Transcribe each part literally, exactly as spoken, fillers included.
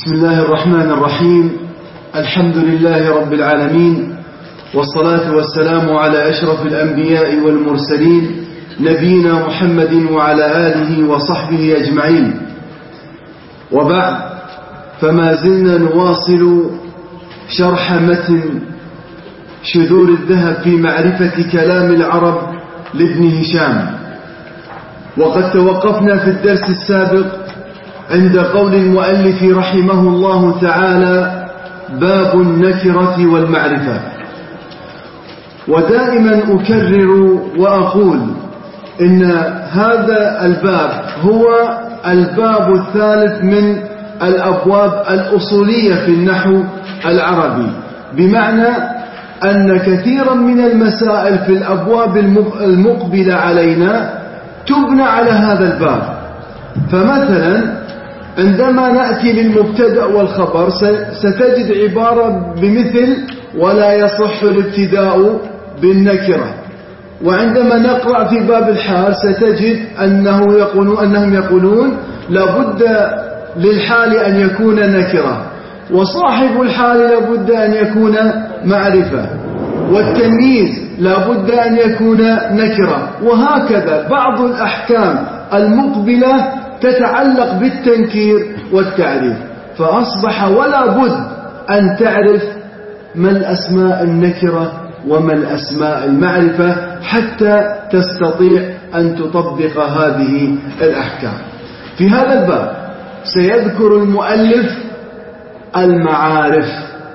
بسم الله الرحمن الرحيم. الحمد لله رب العالمين، والصلاة والسلام على أشرف الأنبياء والمرسلين نبينا محمد وعلى آله وصحبه أجمعين، وبعد، فما زلنا نواصل شرح متن شذور الذهب في معرفة كلام العرب لابن هشام. وقد توقفنا في الدرس السابق عند قول المؤلف رحمه الله تعالى: باب النكرة والمعرفة. ودائما أكرر وأقول إن هذا الباب هو الباب الثالث من الأبواب الأصولية في النحو العربي، بمعنى أن كثيرا من المسائل في الأبواب المقبلة علينا تبنى على هذا الباب. فمثلا عندما نأتي للمبتدأ والخبر ستجد عبارة بمثل: ولا يصح الابتداء بالنكرة. وعندما نقرأ في باب الحال ستجد أنه يقولون أنهم يقولون لابد للحال أن يكون نكرة، وصاحب الحال لابد أن يكون معرفة، والتمييز لابد أن يكون نكرة، وهكذا بعض الأحكام المقبلة تتعلق بالتنكير والتعريف. فأصبح ولا بد أن تعرف ما الأسماء النكرة وما الأسماء المعرفة حتى تستطيع أن تطبق هذه الأحكام. في هذا الباب سيذكر المؤلف المعارف،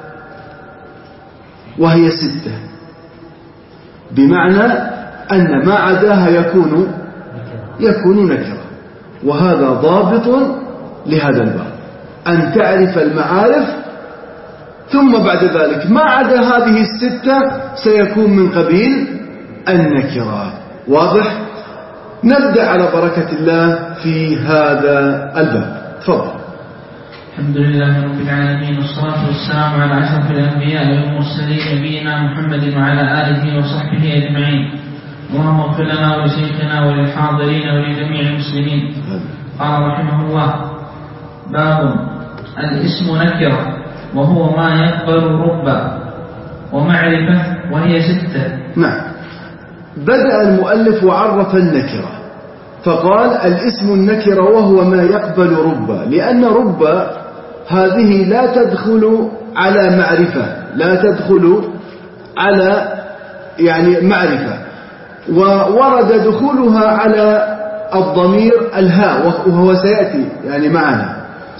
وهي ستة، بمعنى أن ما عداها يكون يكون نكرة. وهذا ضابط لهذا الباب، أن تعرف المعارف، ثم بعد ذلك ما عدا هذه الستة سيكون من قبيل النكرات. واضح؟ نبدأ على بركة الله في هذا الباب. تفضل. الحمد لله رب العالمين، والصلاة والسلام على أشرف الأنبياء والمرسلين نبينا محمد وعلى آله وصحبه أجمعين. اللهم اغفر لنا ولشيخنا وللحاضرين ولجميع المسلمين. قال رحمه الله: باب الاسم نكرة وهو ما يقبل ربا، ومعرفة وهي ستة. نعم. بدأ المؤلف وعرف النكرة فقال: الاسم النكرة وهو ما يقبل ربا، لأن ربا هذه لا تدخل على معرفة، لا تدخل على يعني معرفة، وورد دخولها على الضمير الهاء، وهو سيأتي يعني معنا.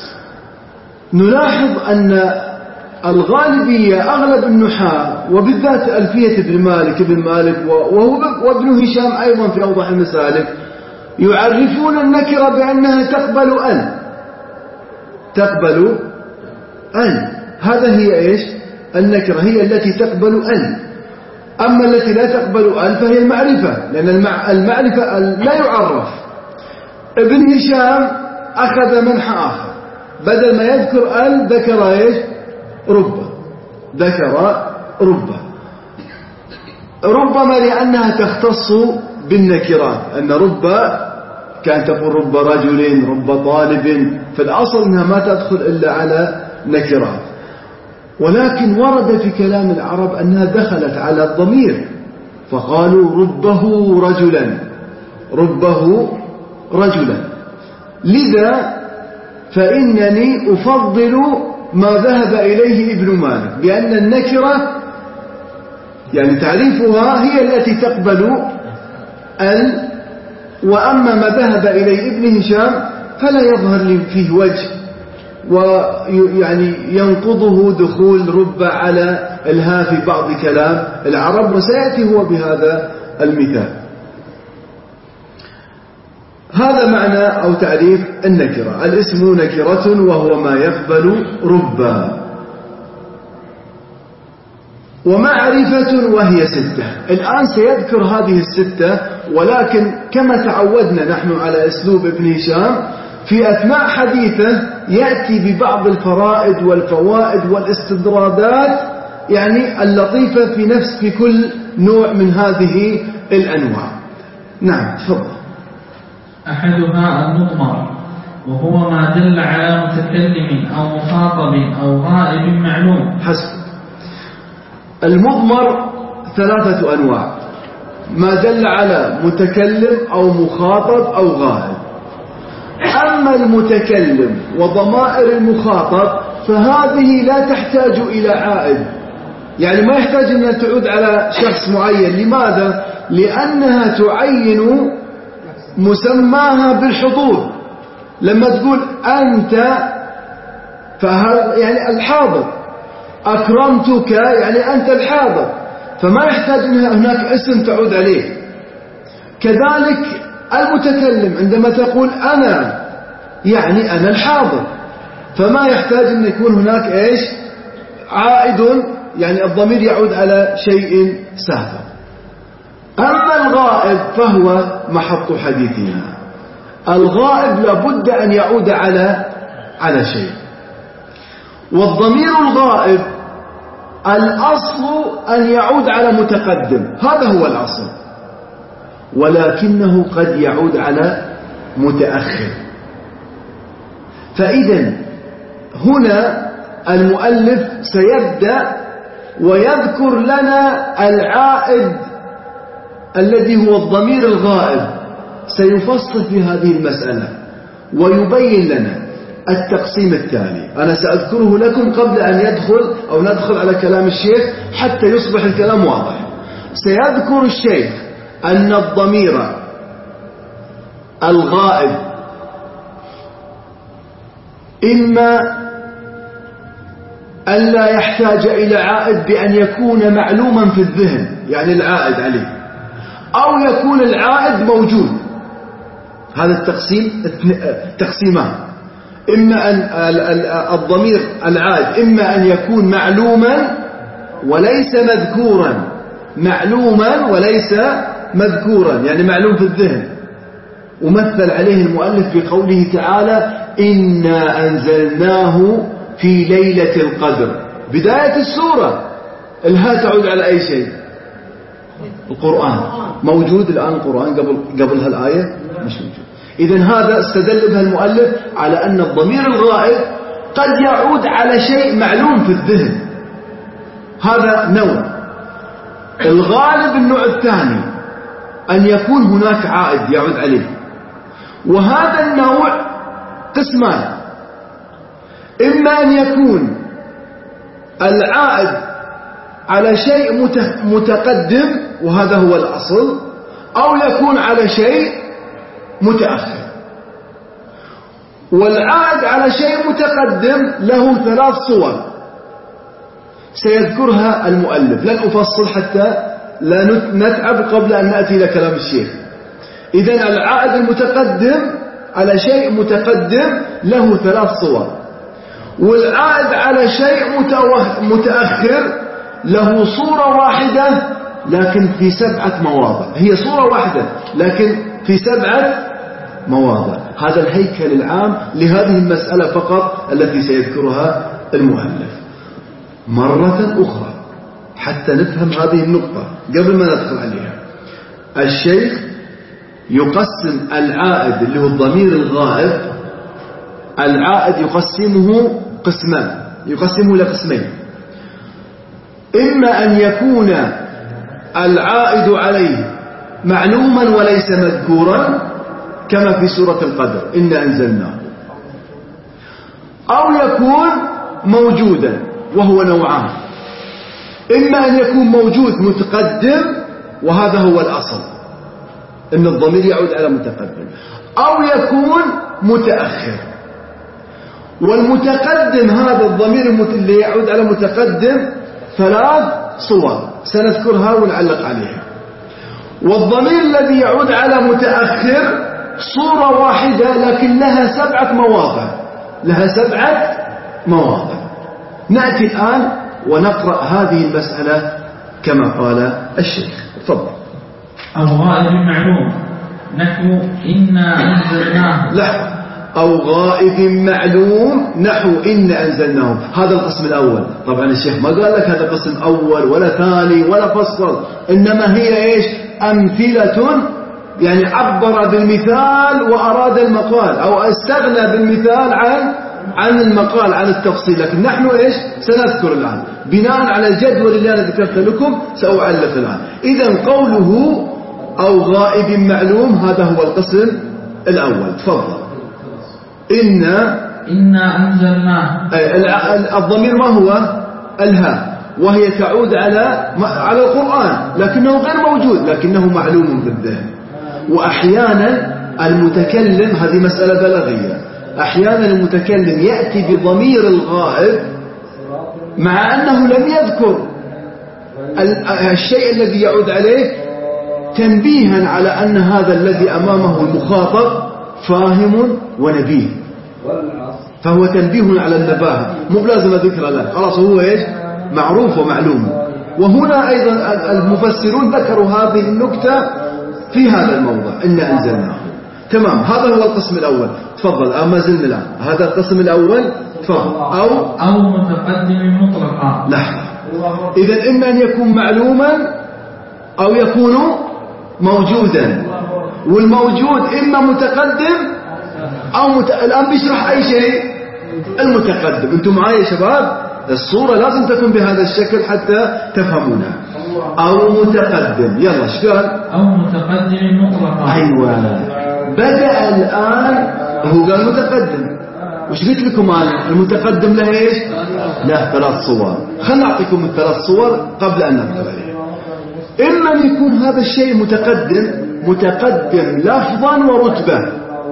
نلاحظ أن الغالبية أغلب النحاة، وبالذات ألفية ابن مالك ابن مالك وهو وابن هشام أيضا في أوضح المسالك، يعرفون النكرة بأنها تقبل أن تقبل أن هذا هي إيش؟ النكرة هي التي تقبل أن. أما التي لا تقبل أن فهي المعرفة، لأن المعرفة لا يعرف. ابن هشام أخذ منح آخر، بدل ما يذكر أن ذكر إيش؟ ربا، ذكر ربا، ربما لأنها تختص بالنكرات، أن ربا كان تقول رب رجل، رب طالب، في الأصل أنها ما تدخل إلا على نكرات. ولكن ورد في كلام العرب أنها دخلت على الضمير، فقالوا ربه رجلا، ربه رجلا. لذا فإنني أفضل ما ذهب إليه ابن مالك، لأن النكرة يعني تعريفها هي التي تقبل ال، وأما ما ذهب إليه ابن هشام فلا يظهر لي فيه وجه، ويعني ينقضه دخول رب على الها في بعض كلام العرب، وسيأتي هو بهذا المثال. هذا معنى أو تعريف النكرة: الاسم نكرة وهو ما يقبل ربا، ومعرفة وهي ستة. الآن سيذكر هذه الستة، ولكن كما تعودنا نحن على أسلوب ابن هشام في أثناء حديثه يأتي ببعض الفرائد والفوائد والاستدرادات يعني اللطيفة في نفس في كل نوع من هذه الأنواع. نعم، تفضل. أحدها المضمر، وهو ما دل على متكلم أو مخاطب أو غائب معلوم. حسب. المضمر ثلاثة أنواع: ما دل على متكلم أو مخاطب أو غائب. أما المتكلم وضمائر المخاطب فهذه لا تحتاج إلى عائد، يعني ما يحتاج أنها تعود على شخص معين. لماذا؟ لأنها تعين مسماها بالحضور. لما تقول أنت فهذا يعني الحاضر، أكرمتك يعني أنت الحاضر، فما يحتاج أنها هناك اسم تعود عليه. كذلك المتكلم عندما تقول أنا يعني أنا الحاضر، فما يحتاج أن يكون هناك إيش عائد، يعني الضمير يعود على شيء سابق. أما الغائب فهو محط حديثنا. الغائب لابد أن يعود على على شيء. والضمير الغائب الأصل أن يعود على متقدم، هذا هو الأصل، ولكنه قد يعود على متأخر. فإذا هنا المؤلف سيبدأ ويذكر لنا العائد الذي هو الضمير الغائب، سيفصل في هذه المسألة ويبين لنا التقسيم التالي. أنا سأذكره لكم قبل أن يدخل أو ندخل على كلام الشيخ حتى يصبح الكلام واضح. سيذكر الشيخ أن الضمير الغائب إما أن لا يحتاج إلى عائد بأن يكون معلوما في الذهن، يعني العائد عليه، أو يكون العائد موجود. هذا التقسيم تقسيمان: إما أن الضمير العائد إما أن يكون معلوما وليس مذكورا، معلوما وليس مذكورا يعني معلوم في الذهن، ومثل عليه المؤلف بقوله تعالى: إنا أنزلناه في ليلة القدر. بداية السورة الها تعود على أي شيء؟ القرآن. موجود الآن القرآن قبل قبلها الآية؟ مش موجود. إذن هذا استدل بها المؤلف على أن الضمير الغائب قد يعود على شيء معلوم في الذهن. هذا نوع. الغالب النوع الثاني أن يكون هناك عائد يعود عليه، وهذا النوع قسمان: إما أن يكون العائد على شيء متقدم وهذا هو الأصل، أو يكون على شيء متأخر. والعائد على شيء متقدم له ثلاث صور سيذكرها المؤلف، لن أفصل حتى لا نتعب قبل أن نأتي إلى كلام الشيخ. إذن العائد المتقدم على شيء متقدم له ثلاث صور، والعائد على شيء متأخر له صورة واحدة لكن في سبعة مواضع. هي صورة واحدة لكن في سبعة مواضع. هذا الهيكل العام لهذه المسألة فقط التي سيذكرها المؤلف. مرة أخرى حتى نفهم هذه النقطة قبل ما ندخل عليها، الشيخ يقسم العائد اللي هو الضمير الغائب، العائد يقسمه قسمان، يقسمه إلى قسمين: إما أن يكون العائد عليه معلوما وليس مذكورا كما في سورة القدر إنا أنزلناه، أو يكون موجودا وهو نوعان: إما أن يكون موجود متقدم وهذا هو الأصل إن الضمير يعود على متقدم، أو يكون متأخر. والمتقدم هذا الضمير اللي يعود على متقدم ثلاث صور سنذكرها ونعلق عليها. والضمير الذي يعود على متأخر صورة واحدة لكن لها سبعة مواضع، لها سبعة مواضع. نأتي الآن ونقرأ هذه المسألة كما قال الشيخ. تفضل. الغائب معلوم نحو إنا أنزلناه. لا، أو غائب معلوم نحو إنا أنزلناه. هذا القسم الأول. طبعا الشيخ ما قال لك هذا قسم أول ولا ثاني ولا فصل، إنما هي إيش؟ أمثلة يعني عبر بالمثال وأراد المقال، أو استغنى بالمثال عن عن المقال، عن التفصيل. لكن نحن إيش سنذكر الآن بناء على الجدول اللي أنا ذكرت لكم سأعلق الآن. إذن قوله أو غائب معلوم هذا هو القسم الأول. تفضل. إن إنا أنزلناه. الضمير ما هو؟ الهاء، وهي تعود على على القرآن لكنه غير موجود، لكنه معلوم في الذهن. وأحيانا المتكلم، هذه مسألة بلاغية، أحيانا المتكلم يأتي بضمير الغائب مع أنه لم يذكر الشيء الذي يعود عليه، تنبيها على أن هذا الذي أمامه المخاطب فاهم ونبيه، فهو تنبيه على النباهة، مو لازم ذكر له، خلاص هو إيش معروف ومعلوم. وهنا أيضا المفسرون ذكروا هذه النكتة في هذا الموضع، إنا أنزلناه. تمام، هذا هو القسم الأول. تفضل. أما زلنا الآن هذا القسم الأول. تفضل. أو أو متقدم مطلقا. لحظة، إذا إما أن يكون معلوما أو يكون موجودا، والموجود إما متقدم أو مت... الآن بيشرح أي شيء المتقدم. أنتم معايا يا شباب؟ الصورة لازم تكون بهذا الشكل حتى تفهمونها. أو متقدم. يلا ايش قال؟ أو متقدم مطلقا. أيوة، بدأ الآن هو قال متقدم. وش قلت لكم أنا؟ المتقدم له إيش؟ له ثلاث صور. خلنا أعطيكم الثلاث صور قبل أن ندخل عليه. إما أن يكون هذا الشيء متقدم متقدم لفظا ورتبة،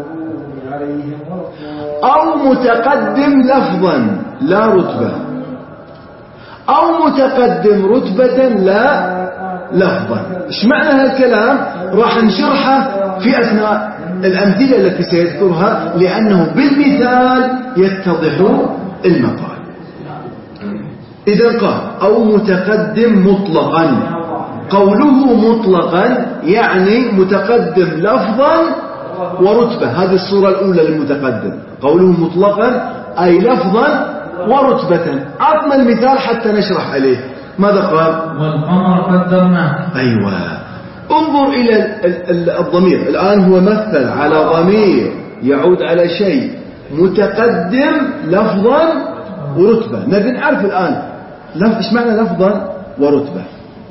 أو متقدم لفظا لا رتبة، أو متقدم رتبة لا لفظا. إيش معنى هالكلام؟ راح نشرحه في أثناء الأمثلة التي سيذكرها، لأنه بالمثال يتضح المقال. إذا قال أو متقدم مطلقا، قوله مطلقا يعني متقدم لفظا ورتبة. هذه الصورة الأولى للمتقدم، قوله مطلقا أي لفظا ورتبة. أعطنا المثال حتى نشرح عليه. ماذا قال؟ والقمر قدرناه. أيوة، انظر إلى الضمير الآن، هو مثل على ضمير يعود على شيء متقدم لفظا ورتبة. نبي نعرف الآن إيش معنى لفظا ورتبة.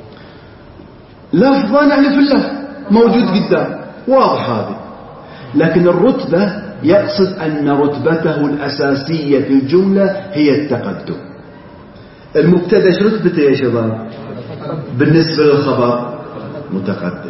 لفظا يعني في اللفظ موجود قدام، واضح هذه. لكن الرتبة يقصد أن رتبته الأساسية في الجملة هي التقدم. المبتدأ ايش رتبته يا شباب؟ بالنسبة للخبر متقدم.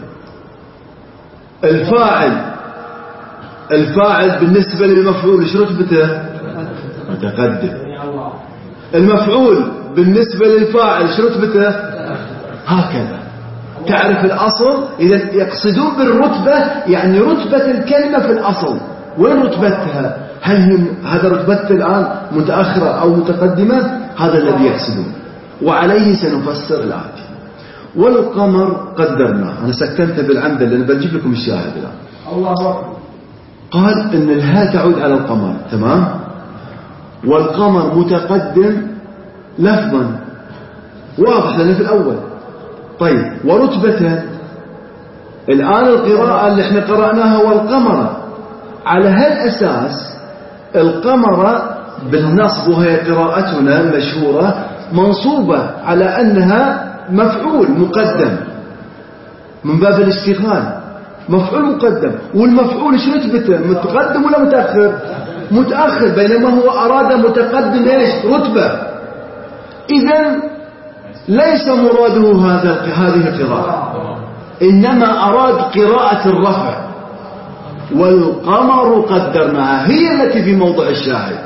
الفاعل الفاعل بالنسبة للمفعول ايش رتبته؟ متقدم. المفعول بالنسبة للفاعل ايش رتبته؟ هكذا. تعرف الأصل؟ إذا يقصدون بالرتبة يعني رتبة الكلمة في الأصل. وين رتبتها؟ هل هي هذا رتبتها الآن متأخرة أو متقدمة؟ هذا الذي يقصدون، وعليه سنفسر الآتي. والقمر قدرناه. أنا سكنت بالعمد لأن بجيب لكم الشاهد الآن. الله أكبر. قال إن الهاء تعود على القمر، تمام. والقمر متقدم لفظا، واضح لنا في الأول. طيب، ورتبته الآن القراءة اللي احنا قرأناها والقمر، على هالأساس القمر بالنصب، وهي قراءتنا المشهورة منصوبة على أنها مفعول مقدم من باب الاشتغال، مفعول مقدم. والمفعول ايش رتبته؟ متقدم ولا متأخر؟ متأخر، بينما هو أراد متقدم ايش؟ رتبة. إذن ليس مراده هذا هذه القراءة، إنما أراد قراءة الرفع. والقمر قدرناها هي التي في موضع الشاهد.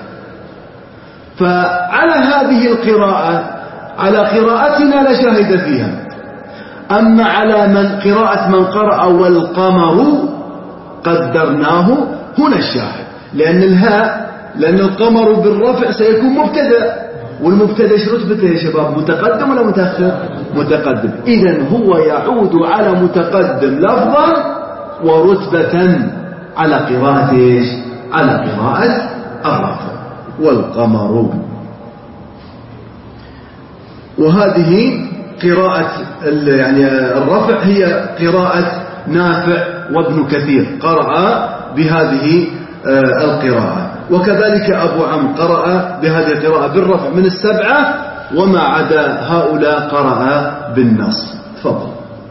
فعلى هذه القراءة، على قراءتنا لا شاهد فيها. أما على من قراءة من قرأ والقمر قدرناه هنا الشاهد، لأن الهاء لأن القمر بالرفع سيكون مبتدأ، والمبتدأ ايش رتبته يا شباب؟ متقدم ولا متأخر؟ متقدم. إذن هو يعود على متقدم لفظا ورتبة على قراءة ايش؟ على قراءة الرفع. والقمر، وهذه قراءة يعني الرفع هي قراءة نافع وابن كثير قرأ بهذه القراءة، وكذلك أبو عمرو قرأ بهذه القراءة بالرفع من السبعة، وما عدا هؤلاء قرأ بالنصب. تفضل.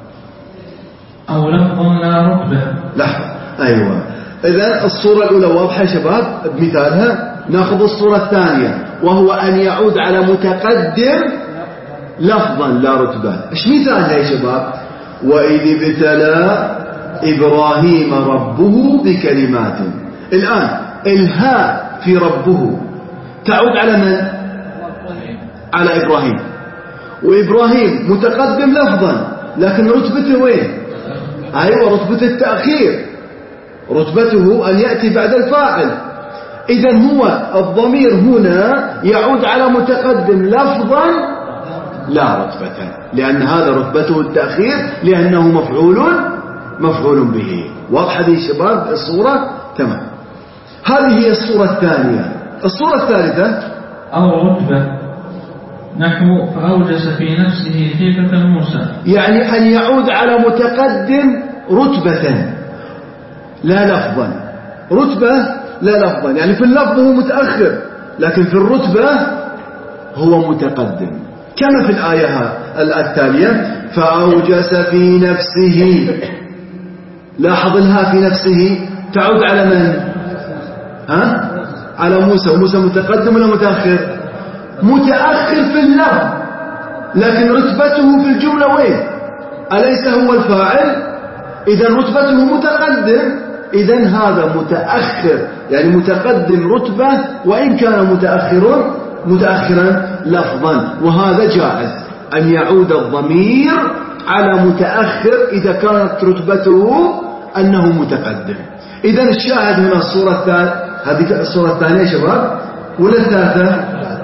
أو لفظ لا رتبة. لحظة. أيوة. إذن الصورة الأولى واضحة شباب بمثالها. نأخذ الصورة الثانية وهو أن يعود على متقدم لفظا لا رتبة. إيش مثالها يا شباب؟ وإذ ابتلى إبراهيم ربه بكلمات. الآن الهاء في ربه تعود على من؟ على إبراهيم، وإبراهيم متقدم لفظا لكن رتبته وين؟ أيوة رتبة التأخير، رتبته أن يأتي بعد الفاعل. إذن هو الضمير هنا يعود على متقدم لفظا لا رتبة، لأن هذا رتبته التأخير لأنه مفعول مفعول به. واضح هذه الشباب الصورة؟ تمام. هذه هي الصورة الثانية. الصورة الثالثة أو رتبة نحو فأوجس في نفسه خيفة موسى، يعني أن يعود على متقدم رتبة لا لفظا. رتبة لا لفظا يعني في اللفظ هو متأخر لكن في الرتبة هو متقدم، كما في الآية التالية فأوجس في نفسه. لاحظ الها في نفسه تعود على من؟ ها؟ على موسى. وموسى متقدم ولا متأخر؟ متأخر في اللفظ لكن رتبته في الجملة وين؟ أليس هو الفاعل؟ إذن رتبته متقدم، إذن هذا متأخر يعني متقدم رتبة وإن كان متأخر متأخرا لفظا. وهذا جائز أن يعود الضمير على متأخر إذا كانت رتبته أنه متقدم. إذن الشاهد هنا الصورة الثالثة، هذه الصورة الثانية شباب ولا الثالثة؟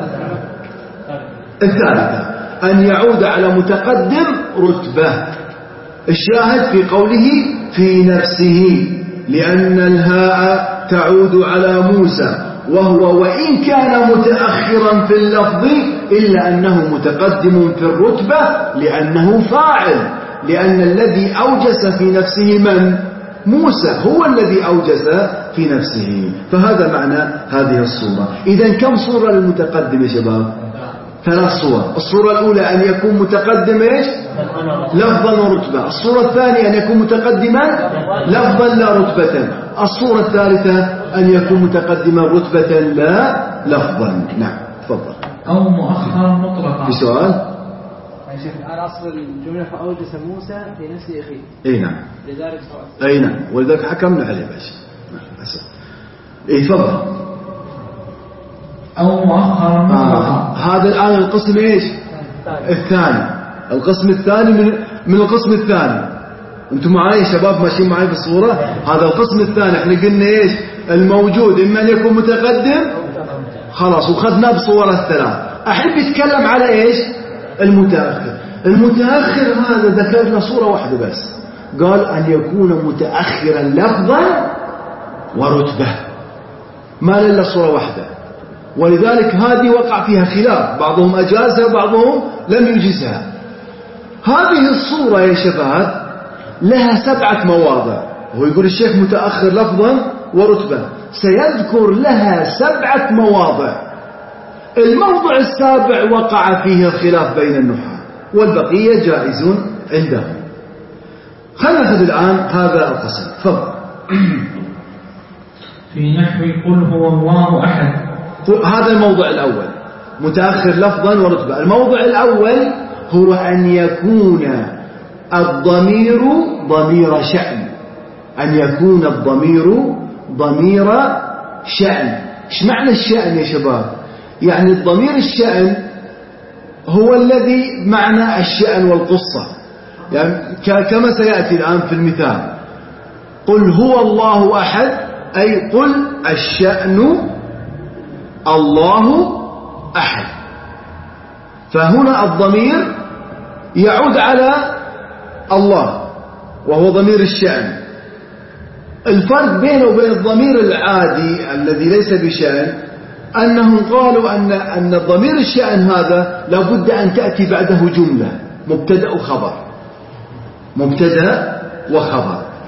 الثالثة أن يعود على متقدم رتبة. الشاهد في قوله في نفسه لأن الهاء تعود على موسى وهو وإن كان متأخرا في اللفظ إلا أنه متقدم في الرتبة لأنه فاعل، لأن الذي أوجس في نفسه من؟ موسى هو الذي أوجس في نفسه. فهذا معنى هذه الصورة. إذن كم صورة للمتقدم يا شباب؟ ثلاث صور. الصورة الأولى أن يكون متقدم إيش؟ لفظا ورتبة. الصورة الثانية أن يكون متقدما لفظا لا رتبة. الصورة الثالثة أن يكون متقدما رتبة لا لفظا. نعم تفضل. أو مؤخرا مطلقا. بسؤال؟ يا شيخ الآن أصل الجملة فأوجس موسى في نفسه أخيه. أي نعم. لذلك أي نعم ولذلك حكمنا عليه باش. إيه تفضل. أو مؤخرا مطلقا. آه. هذا الآن القسم إيش؟ الثاني. القسم الثاني من من القسم الثاني. أنتم معي شباب ماشيين معي في الصورة؟ هذا القسم الثاني. إحنا قلنا إيش؟ الموجود إما أن يكون متقدم خلاص وخذناه بصورة الثلاث. أحب يتكلم على إيش؟ المتأخر. المتأخر هذا ذكرنا صورة واحدة بس، قال أن يكون متأخرا لفظا ورتبة، ما إلا صورة واحدة. ولذلك هذه وقع فيها خلاف، بعضهم أجازها بعضهم لم يجزها. هذه الصورة يا شباب لها سبعة مواضع، وهو يقول الشيخ متأخر لفظا ورتبة، سيذكر لها سبعة مواضع. الموضع السابع وقع فيه الخلاف بين النحاة والبقية جائز عندهم. خلينا نأخذ الآن هذا القسم. تفضل. في نحو قل هو الله أحد. هذا الموضع الأول متأخر لفظا ورتبة. الموضع الأول هو أن يكون الضمير ضمير شأن، أن يكون الضمير ضمير شأن. إيش معنى الشأن يا شباب؟ يعني الضمير الشأن هو الذي معنى الشأن والقصة، يعني كما سيأتي الآن في المثال قل هو الله أحد، أي قل الشأن الله أحد. فهنا الضمير يعود على الله وهو ضمير الشأن. الفرق بينه وبين الضمير العادي الذي ليس بشأن أنهم قالوا أن أن الضمير الشأن هذا لابد أن تأتي بعده جملة مبتدأ وخبر، مبتدأ وخبر.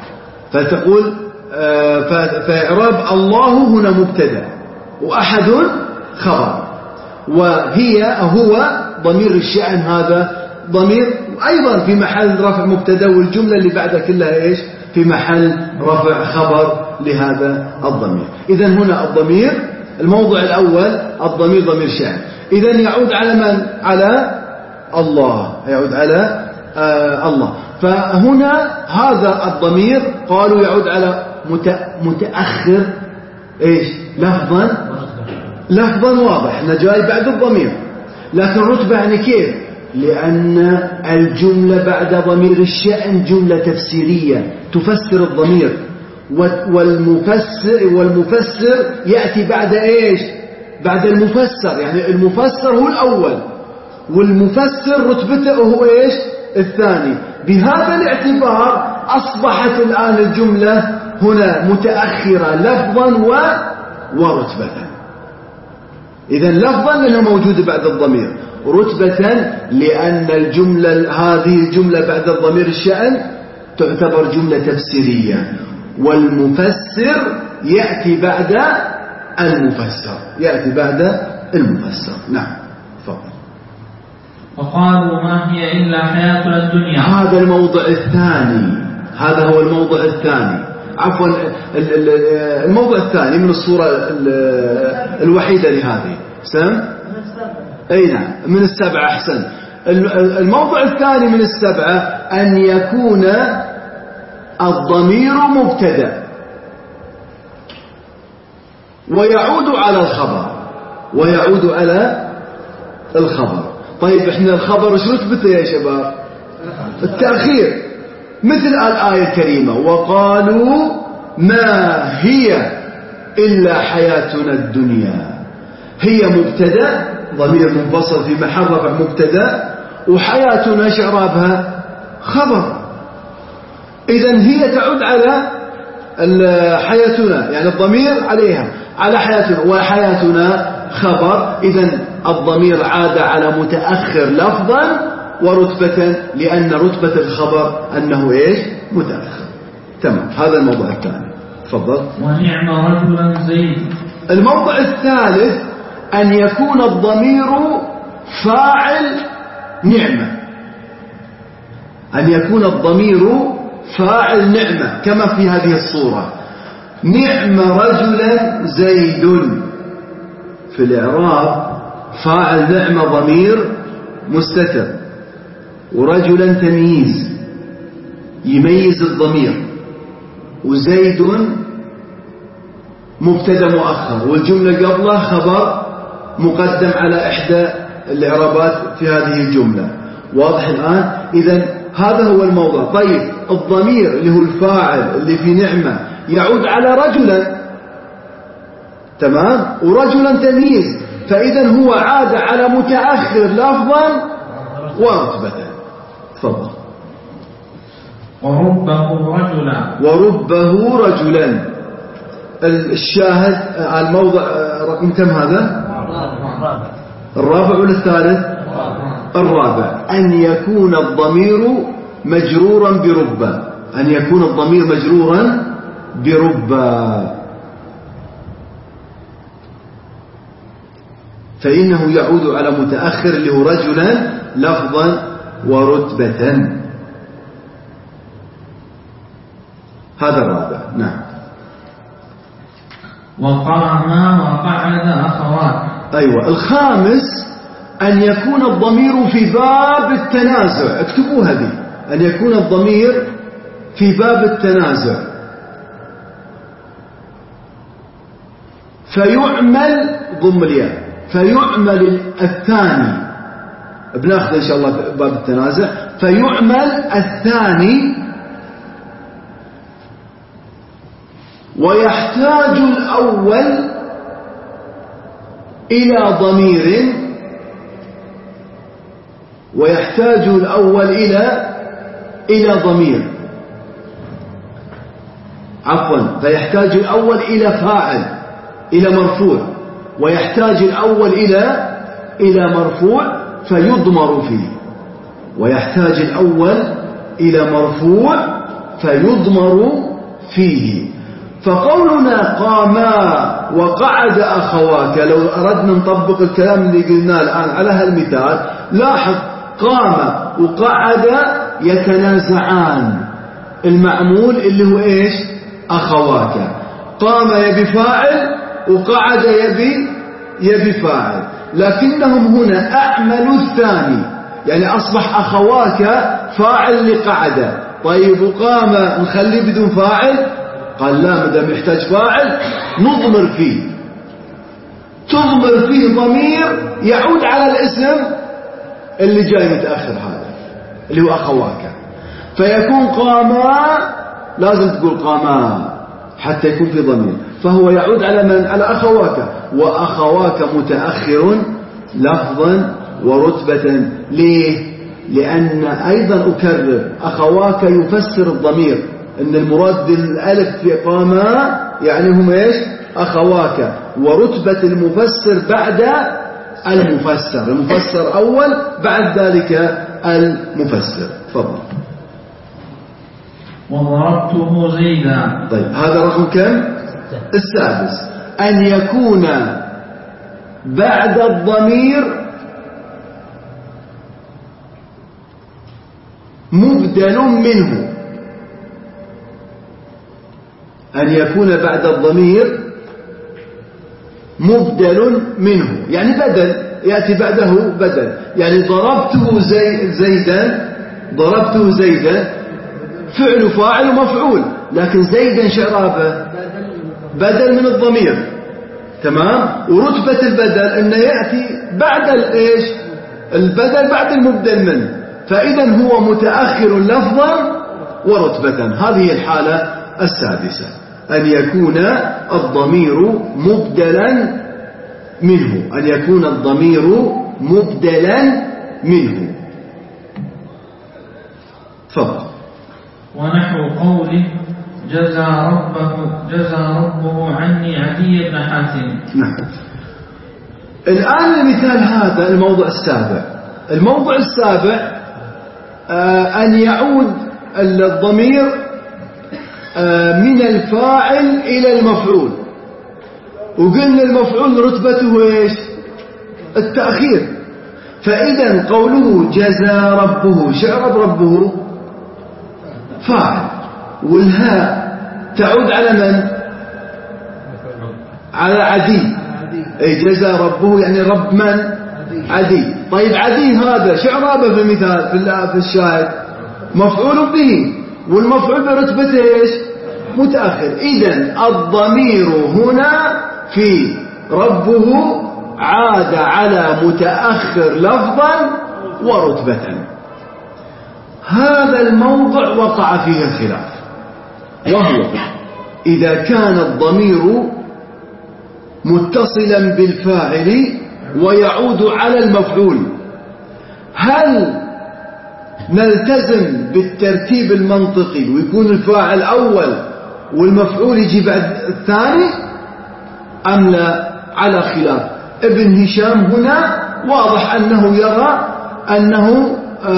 فتقول فإعراب الله هنا مبتدأ وأحد خبر، وهي هو ضمير الشأن، هذا ضمير أيضا في محل رفع مبتدأ، والجملة اللي بعدها كلها إيش في محل رفع خبر لهذا الضمير. إذن هنا الضمير الموضع الأول الضمير ضمير شأن، إذن يعود على من؟ على الله، يعود على آه الله. فهنا هذا الضمير قالوا يعود على متأخر إيش لفظا لفظا واضح أنه جاي بعد الضمير، لكن رتبة يعني كيف؟ لأن الجملة بعد ضمير الشأن جملة تفسيرية تفسر الضمير، والمفسر والمفسر يأتي بعد إيش؟ بعد المفسر، يعني المفسر هو الأول والمفسر رتبته هو إيش؟ الثاني. بهذا الاعتبار أصبحت الآن الجملة هنا متأخرة لفظا ورتبة. إذن لفظا لأنها موجودة بعد الضمير، رتبة لأن الجملة هذه الجملة بعد الضمير الشأن تعتبر جملة تفسيرية، والمفسر يأتي بعد المفسر يأتي بعد المفسر. نعم تفضل. وقالوا ما هي إلا حياتنا الدنيا. هذا الموضع الثاني، هذا هو الموضع الثاني، عفوا الموضع الثاني من الصورة الوحيدة لهذه سم أي نعم من السبعة. أحسن. الموضع الثاني من السبعة أن يكون الضمير مبتدأ ويعود على الخبر ويعود على الخبر. طيب احنا الخبر ايش رتبته يا شباب؟ التأخير، مثل الآية الكريمة وقالوا ما هي إلا حياتنا الدنيا. هي مبتدأ ضمير منفصل في محل رفع مبتدأ، وحياتنا ايش اعرابها؟ خبر. إذن هي تعود على حياتنا، يعني الضمير عليها على حياتنا، وحياتنا خبر. إذن الضمير عاد على متأخر لفظا ورتبة، لأن رتبة الخبر أنه إيش؟ متأخر. تمام. هذا الموضوع الثاني. تفضل. ونعم رجلا زيد. الموضع الثالث أن يكون الضمير فاعل نعمة، أن يكون الضمير فاعل نعمة كما في هذه الصورة. نعم رجلا زيد، في الإعراب فاعل نعمة ضمير مستتر، ورجلا تمييز يميز الضمير، وزيد مبتدا مؤخر، والجملة قبله خبر مقدم على إحدى الإعرابات في هذه الجملة. واضح الآن؟ إذن هذا هو الموضوع. طيب الضمير اللي هو الفاعل اللي في نعمة يعود على رجلا، تمام، ورجلا تمييز، فإذا هو عاد على متأخر لفظا ورتبة. تفضل. وربه رجلا. وربه رجلا. الشاهد الموضع رقم كم هذا؟ الرابع ولا الثالث؟ الرابع. أن يكون الضمير مجرورا بربا، أن يكون الضمير مجرورا بربا، فإنه يعود على متأخر اللي هو رجلا لفظا ورتبة. هذا الرابع. نعم. وقام وقعد أخوات. أيوة. الخامس أن يكون الضمير في باب التنازع، اكتبوها دي، أن يكون الضمير في باب التنازع، فيعمل ضم الياء، فيعمل الثاني، بناخذ إن شاء الله باب التنازع، فيعمل الثاني، ويحتاج الأول إلى ضمير، ويحتاج الأول إلى إلى ضمير عفوا فيحتاج الأول إلى فاعل، إلى مرفوع، ويحتاج الأول إلى إلى مرفوع فيضمر فيه، ويحتاج الأول إلى مرفوع فيضمر فيه. فقولنا قاما وقعد أخواك، لو أردنا نطبق الكلام اللي قلناه الآن على هالمثال، لاحظ قام وقعد يتنازعان المعمول اللي هو إيش؟ أخواك. قام يبي فاعل وقعد يبي يبي فاعل، لكنهم هنا أعملوا الثاني، يعني أصبح أخواك فاعل لقعد. طيب وقام نخليه بدون فاعل؟ قال لا، مدام يحتاج فاعل نضمر فيه، تضمر فيه ضمير يعود على الاسم اللي جاي متأخر هذا اللي هو أخواك، فيكون قاما، لازم تقول قاما حتى يكون في ضمير، فهو يعود على من؟ على أخواك. وأخواك متأخر لفظا ورتبة. ليه؟ لأن أيضا أكرر أخواك يفسر الضمير، إن المراد بالألف في قاما يعني هم إيش؟ أخواك. ورتبة المفسر بعد المفسر، المفسر أول بعد ذلك المفسر. تفضل. وضربته زيدا. طيب هذا رقم كم؟ السادس. أن يكون بعد الضمير مبدل منه، أن يكون بعد الضمير مبدل منه، يعني بدل يأتي بعده بدل. يعني ضربته زي زيدا، ضربته زيدا فعل فاعل ومفعول، لكن زيدا شرابه بدل من الضمير، تمام. ورتبة البدل أنه يأتي بعد الإيش؟ البدل بعد المبدل منه، فإذا هو متأخر لفظا ورتبة. هذه الحالة السادسة، أن يكون الضمير مبدلا منه، أن يكون الضمير مبدلا منه. تفضل. ونحو قوله جزى ربه جزى ربه عني عدي بن حاتم. نعم. الآن المثال هذا الموضع السابع. الموضع السابع آه أن يعود الضمير آه من الفاعل إلى المفعول، وقلنا المفعول رتبته إيش؟ التأخير. فإذا قوله جزى ربه، شعر ربه فاعل، والهاء تعود على من؟ على عدي. أي جزى ربه يعني رب من؟ عدي. طيب عدي هذا شعرابه في المثال في الشاهد مفعول به، والمفعول برتبته ايش؟ متأخر. إذن الضمير هنا في ربه عاد على متأخر لفظا ورتبة. هذا الموضع وقع فيه الخلاف، وهو إذا كان الضمير متصلا بالفاعل ويعود على المفعول، هل نلتزم بالترتيب المنطقي ويكون الفاعل أول والمفعول يجي بعد الثاني، أم لا؟ على خلاف. ابن هشام هنا واضح أنه يرى أنه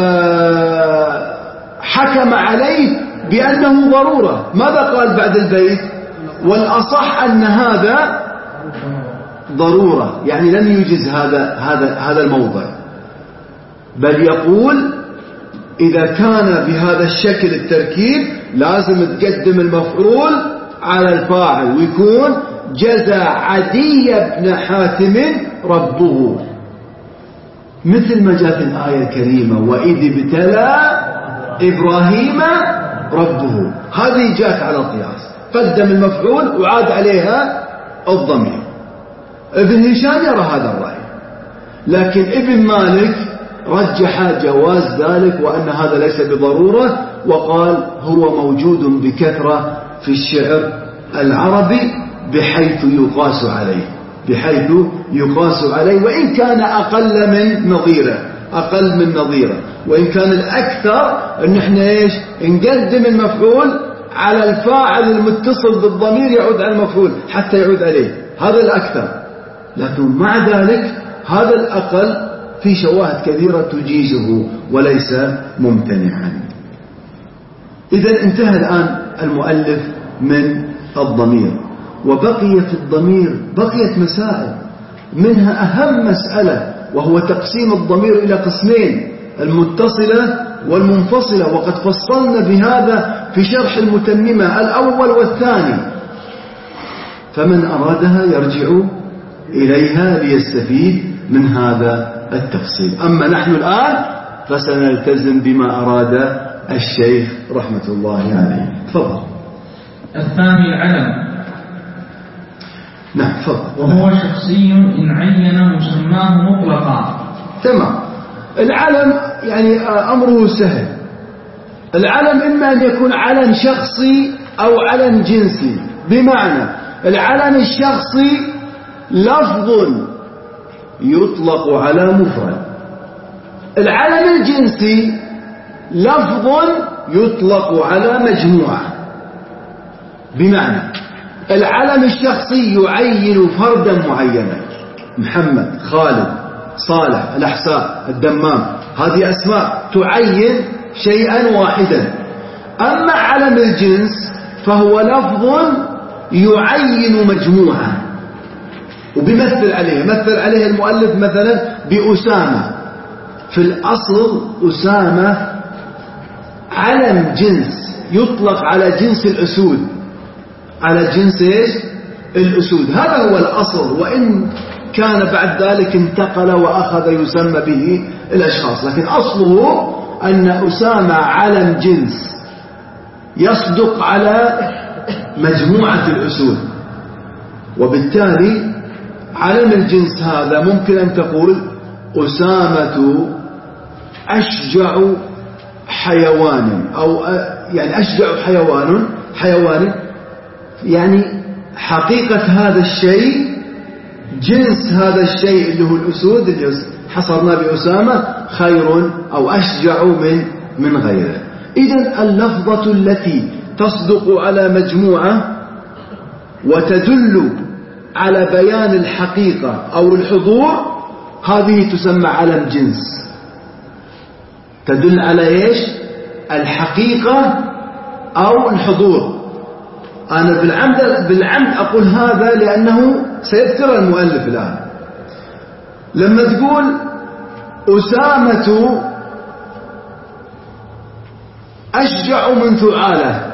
حكم عليه بأنه ضرورة. ماذا قال بعد البيت؟ والأصح أن هذا ضرورة، يعني لم يجز هذا هذا هذا الموضع، بل يقول إذا كان بهذا الشكل التركيب لازم تقدم المفعول على الفاعل، ويكون جزى عدي بن حاتم ربه، مثل ما جاء في الآية الكريمة وإذ ابتلى إبراهيم ربه. هذه جاءت على القياس، قدم المفعول وعاد عليها الضمير. ابن هشام يرى هذا الرأي، لكن ابن مالك رجح جواز ذلك وأن هذا ليس بضرورة، وقال هو موجود بكثرة في الشعر العربي بحيث يقاس عليه، بحيث يقاس عليه وإن كان أقل من نظيره، أقل من نظيره. وإن كان الأكثر أن احنا إيش نقدم المفعول على الفاعل المتصل بالضمير يعود على المفعول حتى يعود عليه، هذا الأكثر. لكن مع ذلك هذا الأقل في شواهد كثيرة تجيزه وليس ممتنعا. إذا انتهى الآن المؤلف من الضمير. وبقي في الضمير بقيت مسائل، منها أهم مسألة وهو تقسيم الضمير إلى قسمين، المتصلة والمنفصلة، وقد فصلنا بهذا في شرح المتممة الأول والثاني، فمن أرادها يرجع إليها ليستفيد من هذا التفصيل. أما نحن الآن فسنلتزم بما أراد الشيخ رحمة الله عليه. تفضل. الثاني العلم. نعم تفضل. وهو شخصي إن عين مسماه مطلقا. تمام. العلم يعني أمره سهل. العلم إما أن يكون علم شخصي أو علم جنسي، بمعنى العلم الشخصي لفظ يطلق على مفرد، العلم الجنسي لفظ يطلق على مجموعة. بمعنى العلم الشخصي يعين فردا معينا، محمد، خالد، صالح، الأحساء، الدمام، هذه أسماء تعين شيئا واحدا. أما علم الجنس فهو لفظ يعين مجموعة وبيمثل عليه، مثل عليه المؤلف مثلا بأسامة. في الأصل أسامة علم جنس يطلق على جنس الأسود، على جنس إيش؟ الأسود، هذا هو الأصل، وإن كان بعد ذلك انتقل وأخذ يسمى به الأشخاص، لكن أصله أن أسامة علم جنس يصدق على مجموعة الأسود. وبالتالي علم الجنس هذا ممكن أن تقول أسامة أشجع حيوان، أو يعني أشجع حيوان حيوان يعني حقيقة هذا الشيء، جنس هذا الشيء اللي هو الأسود اللي حصرنا بأسامة خير أو أشجع من من غيره. إذن اللفظة التي تصدق على مجموعة وتدل على بيان الحقيقة أو الحضور، هذه تسمى علم جنس، تدل على إيش؟ الحقيقة أو الحضور. أنا بالعمد, بالعمد أقول هذا لأنه سيذكر المؤلف الآن. لما تقول أسامة أشجع من ثعالة،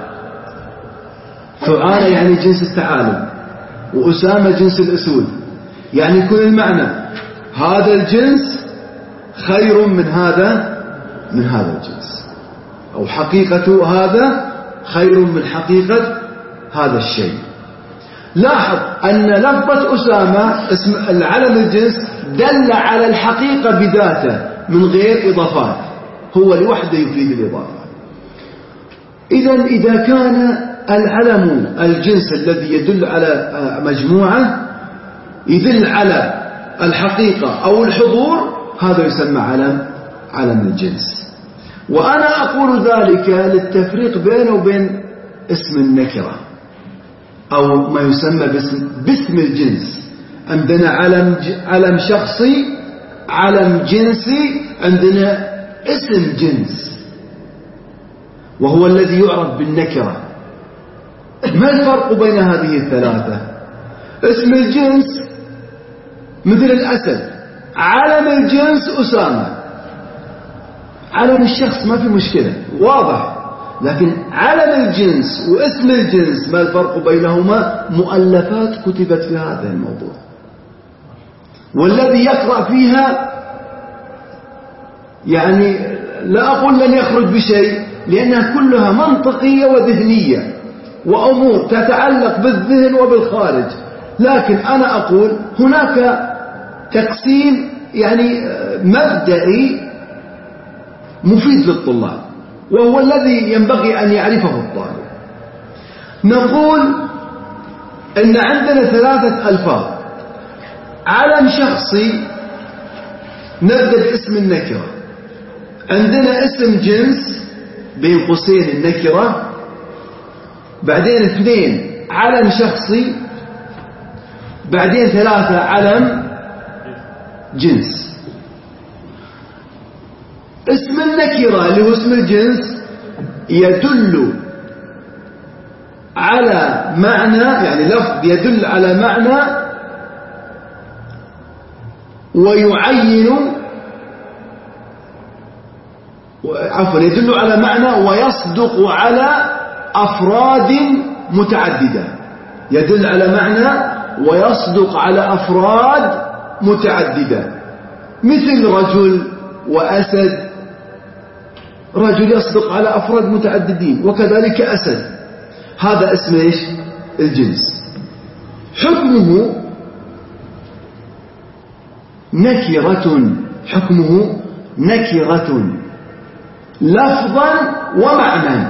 ثعالة يعني جنس الثعالب، وأسامة جنس الأسود، يعني يكون المعنى هذا الجنس خير من هذا من هذا الجنس، أو حقيقة هذا خير من حقيقة هذا الشيء. لاحظ أن لفظة أسامة اسم العلم الجنس دل على الحقيقة بذاته من غير إضافات، هو لوحده يفيد الإضافة. إذن إذا كان العلم الجنس الذي يدل على مجموعة يدل على الحقيقة أو الحضور، هذا يسمى علم علم الجنس. وأنا أقول ذلك للتفريق بينه وبين اسم النكرة أو ما يسمى باسم, باسم الجنس. عندنا علم علم شخصي، علم جنسي، عندنا اسم جنس وهو الذي يعرف بالنكرة. ما الفرق بين هذه الثلاثة؟ اسم الجنس مثل الأسد، علم الجنس أسامة، علم الشخص ما في مشكلة واضح، لكن علم الجنس واسم الجنس ما الفرق بينهما؟ مؤلفات كتبت في هذا الموضوع، والذي يقرأ فيها يعني لا أقول لن يخرج بشيء، لأنها كلها منطقية وذهنية وأمور تتعلق بالذهن وبالخارج. لكن أنا أقول هناك تقسيم يعني مبدئي مفيد للطلاب، وهو الذي ينبغي أن يعرفه الطالب. نقول إن عندنا ثلاثة ألفاظ. علم شخصي نبدأ باسم النكرة، عندنا اسم جنس بين قوسين النكرة، بعدين اثنين علم شخصي، بعدين ثلاثة علم جنس. اسم النكرة اللي هو اسم الجنس يدل على معنى، يعني لفظ يدل على معنى ويعين، عفوا يدل على معنى ويصدق على أفراد متعددة. يدل على معنى ويصدق على أفراد متعددة، مثل رجل وأسد. رجل يصدق على أفراد متعددين، وكذلك أسد. هذا اسم إيش؟ الجنس. حكمه نكرة، حكمه نكرة لفظا ومعنى.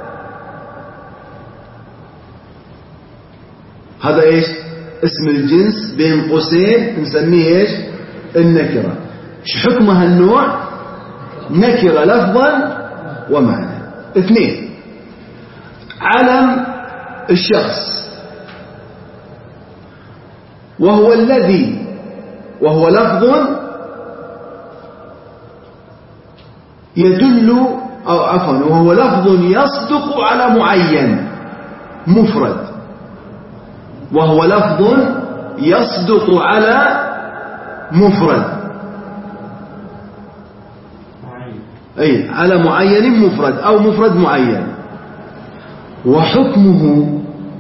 هذا إيش؟ اسم الجنس بين قوسين نسميه إيش؟ النكرة. حكمها النوع نكرة لفظا ومعنى. اثنين، علم الشخص، وهو الذي وهو لفظ يدل، أو عفوا وهو لفظ يصدق على معين مفرد. وهو لفظ يصدق على مفرد، أي على معين مفرد أو مفرد معين. وحكمه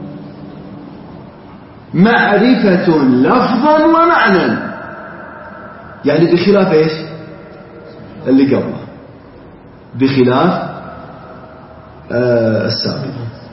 معرفة لفظا ومعنى، يعني بخلاف إيش اللي قبله، بخلاف آه السابق.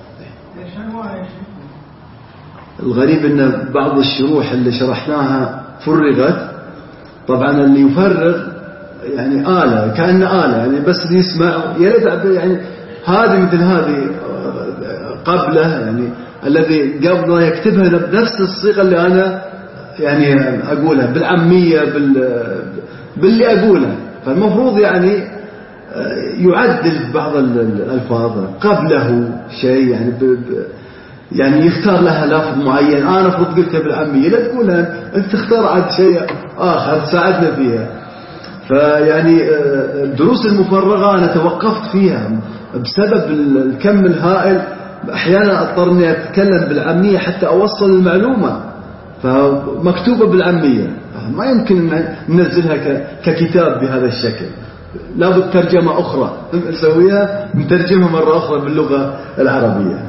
الغريب أن بعض الشروح اللي شرحناها فرغت. طبعا اللي يفرغ يعني آلة، كأن آلة يعني بس يسمع يرد، يعني هذه مثل هذه قبله، يعني الذي قبله يكتبها بنفس الصيغة اللي أنا يعني أقولها بالعامية باللي أقولها. فالمفروض يعني يعدل بعض الألفاظ قبله شيء، يعني يعني يختار لها لفظ معين. أنا أفرض قلتها بالعامية، لا تقولها أنت، تختار عاد شيء آخر تساعدنا فيها. فيعني الدروس المفرغة أنا توقفت فيها بسبب الكم الهائل. أحيانا أضطرني أتكلم بالعامية حتى أوصل المعلومة، فمكتوبة بالعامية ما يمكن ننزلها ككتاب بهذا الشكل، لابد ترجمة أخرى نسويها، نترجمها مرة أخرى باللغة العربية.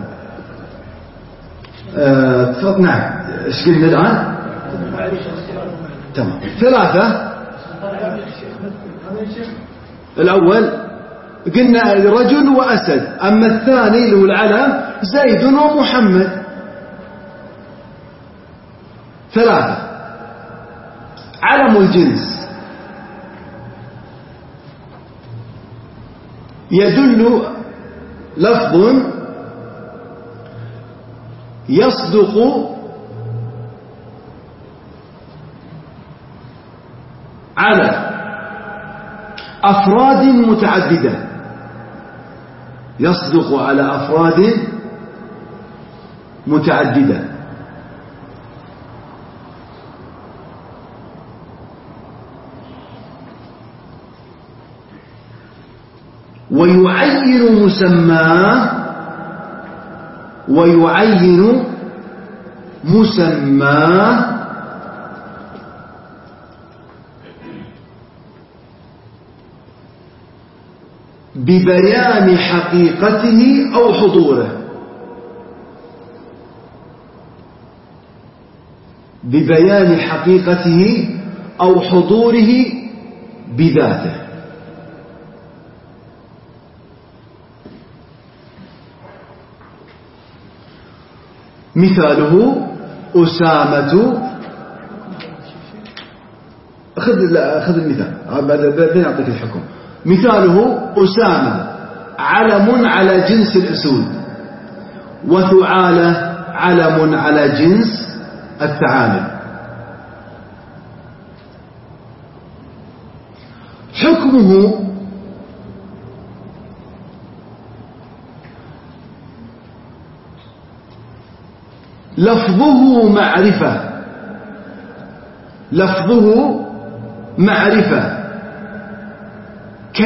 أه نعم، إيش قلنا الآن؟ تمام. ثلاثة. الأول قلنا رجل وأسد. أما الثاني اللي هو العلم زيد ومحمد. ثلاثة. علم الجنس يدل لفظ يصدق على أفراد متعددة، يصدق على أفراد متعددة. ويعين مسماه ويعين مسماه ببيان حقيقته أو حضوره، ببيان حقيقته أو حضوره بذاته. مثاله أسامة. أخذ أخذ المثال بعدين أعطيك الحكم. مثاله أسامة علم على جنس الأسود، وثعالة علم على جنس الثعالب. حكمه لفظه معرفة، لفظه معرفة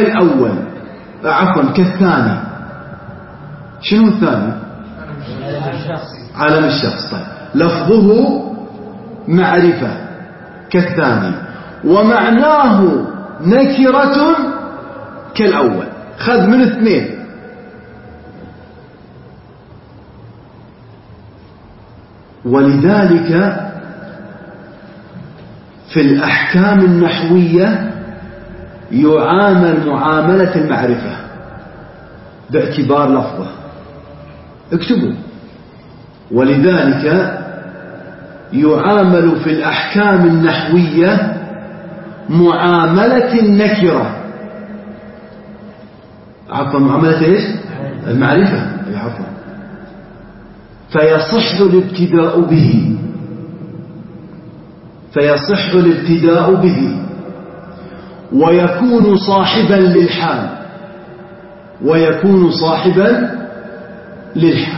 كالأول، عفوا كالثاني. شنو الثاني؟ علم الشخص. طيب لفظه معرفة كالثاني، ومعناه نكرة كالأول. خذ من اثنين. ولذلك في الأحكام النحوية يعامل معاملة المعرفة باعتبار لفظه. اكتبوا. ولذلك يعامل في الأحكام النحوية معاملة النكرة، عفوا معاملة ايش؟ المعرفة، عفوا. فيصح الابتداء به فيصح الابتداء به ويكون صاحبا للحال ويكون صاحبا للحال.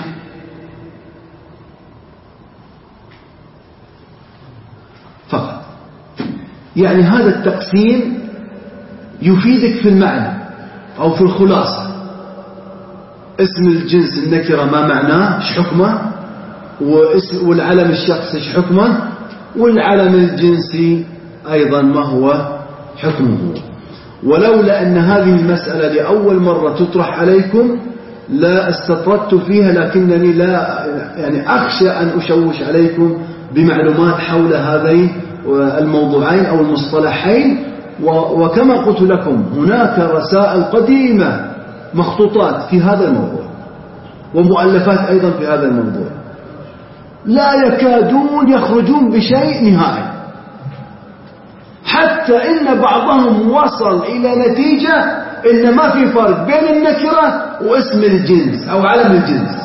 فقط. يعني هذا التقسيم يفيدك في المعنى أو في الخلاصة. اسم الجنس النكرة ما معناه، ايش حكمه، والعلم الشخص ايش حكمه، والعلم الجنسي أيضا ما هو حكمه. ولولا أن هذه المسألة لأول مرة تطرح عليكم لا استطردت فيها، لكنني لا يعني أخشى أن أشوش عليكم بمعلومات حول هذين الموضوعين أو المصطلحين. وكما قلت لكم هناك رسائل قديمة مخطوطات في هذا الموضوع ومؤلفات أيضا في هذا الموضوع لا يكادون يخرجون بشيء نهائي، حتى إن بعضهم وصل إلى نتيجة إن ما في فرق بين النكرة واسم الجنس أو علم الجنس.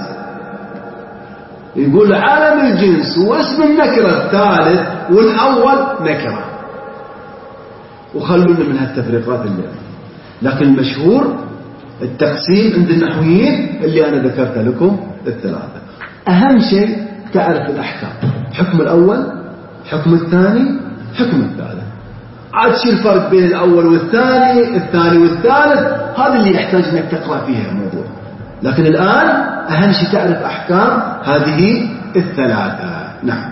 يقول علم الجنس واسم النكرة الثالث والأول نكرة، وخلونا من هالتفريقات اللي. لكن المشهور التقسيم عند النحويين اللي أنا ذكرت لكم الثلاثة. أهم شيء تعرف الأحكام، حكم الأول، حكم الثاني، حكم الثالث. عاد شو الفرق بين الأول والثاني، الثاني والثالث، هذا اللي يحتاج أنك تقرأ فيها الموضوع. لكن الآن أهم شيء تعرف أحكام هذه الثلاثة. نعم.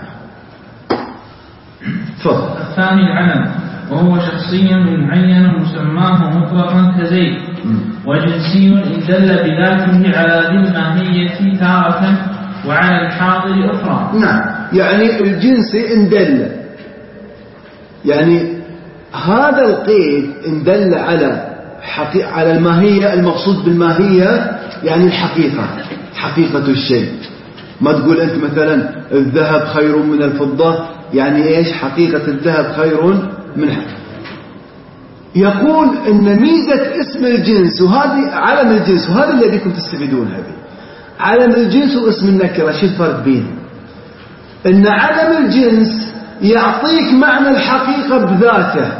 تفضل. الثاني العلم، وهو شخصي معين مسماه مطلقا كزيد، وجنسي إن دل بذاته على ذي الماهية تارة وعلى الحاضر أخرى. نعم، يعني الجنس إن دل، يعني هذا القيد إن دل على حقيقة على الماهية. المقصود بالماهية يعني الحقيقة، حقيقة الشيء. ما تقول أنت مثلا الذهب خير من الفضة، يعني إيش حقيقة الذهب خير من حقيقة. يقول إن ميزة اسم الجنس وهذه علم الجنس، وهذا اللي بيكم تستفيدون. هذه علم الجنس واسم النكرة شو الفرق بينهم؟ إن علم الجنس يعطيك معنى الحقيقة بذاته.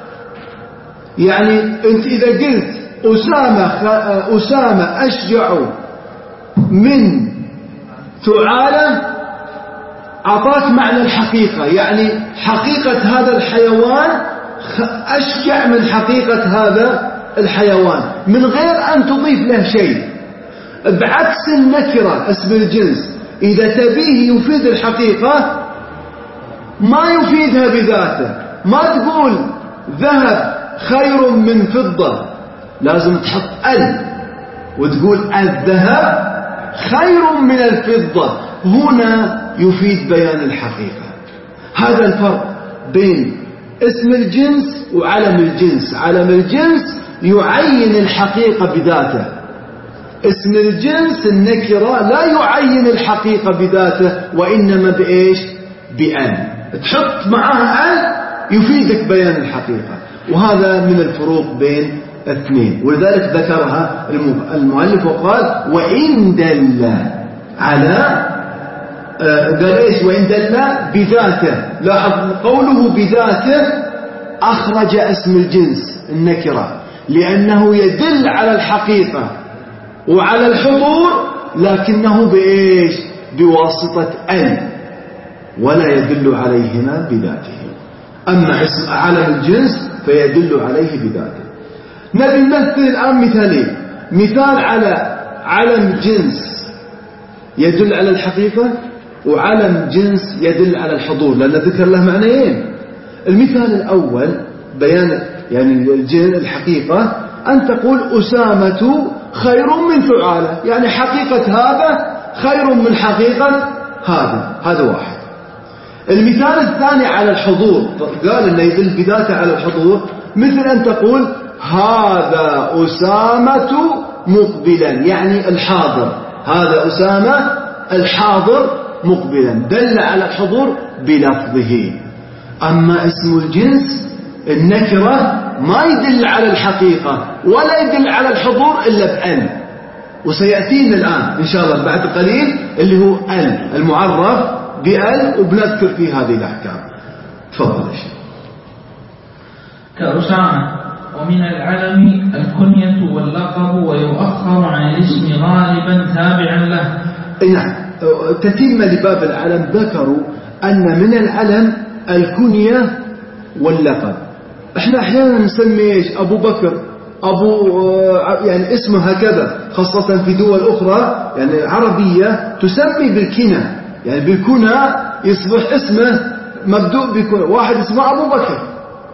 يعني أنت إذا قلت أسامة أسامة أشجع من ثعالة، أعطاك معنى الحقيقة، يعني حقيقة هذا الحيوان أشجع من حقيقة هذا الحيوان من غير أن تضيف له شيء. بعكس النكرة اسم الجنس إذا تبيه يفيد الحقيقة ما يفيدها بذاته. ما تقول ذهب خير من فضة، لازم تحط ال وتقول الذهب خير من الفضة. هنا يفيد بيان الحقيقة. هذا الفرق بين اسم الجنس وعلم الجنس. علم الجنس يعين الحقيقة بذاته، اسم الجنس النكرة لا يعين الحقيقة بذاته، وإنما بإيش؟ بأن. تحط معها أن يفيدك بيان الحقيقة. وهذا من الفروق بين الاثنين، ولذلك ذكرها المؤلف وقال وإن دل على قال إيش؟ وإن دل بذاته. لاحظ قوله بذاته أخرج اسم الجنس النكرة لأنه يدل على الحقيقة وعلى الحضور، لكنه بإيش؟ بواسطة أن، ولا يدل عليهما بذاته. أما اسم علم الجنس فيدل عليه بذاته. نبي نمثل الآن مثالين. مثال على علم جنس يدل على الحقيقة، وعلم جنس يدل على الحضور، لأن ذكر له معنيين. المثال الأول بيان يعني الجن الحقيقة، أن تقول أسامة خير من ثعالة، يعني حقيقة هذا خير من حقيقة هذا، هذا واحد. المثال الثاني على الحضور، قال أنه يدل بذاته على الحضور، مثل أن تقول هذا أسامة مقبلا، يعني الحاضر، هذا أسامة الحاضر مقبلا، دل على الحضور بلفظه. أما اسم الجنس النكرة ما يدل على الحقيقة ولا يدل على الحضور إلا بأن، وسيأتينا الآن إن شاء الله بعد قليل اللي هو ال المعرف بأل، وبنذكر في هذه الأحكام. تفضل يا شيخ. كأسامة. ومن العلم الكنية واللقب، ويؤخر عن الاسم غالبا تابعا له. نعم، تتم لباب العلم ذكروا أن من العلم الكنية واللقب. احنا احيانا نسمي ايش؟ ابو بكر، ابو يعني اسمه هكذا، خاصة في دول اخرى يعني عربية تسمي بالكنى، يعني بالكنى يصبح اسمه مبدوء بكنى. واحد اسمه ابو بكر،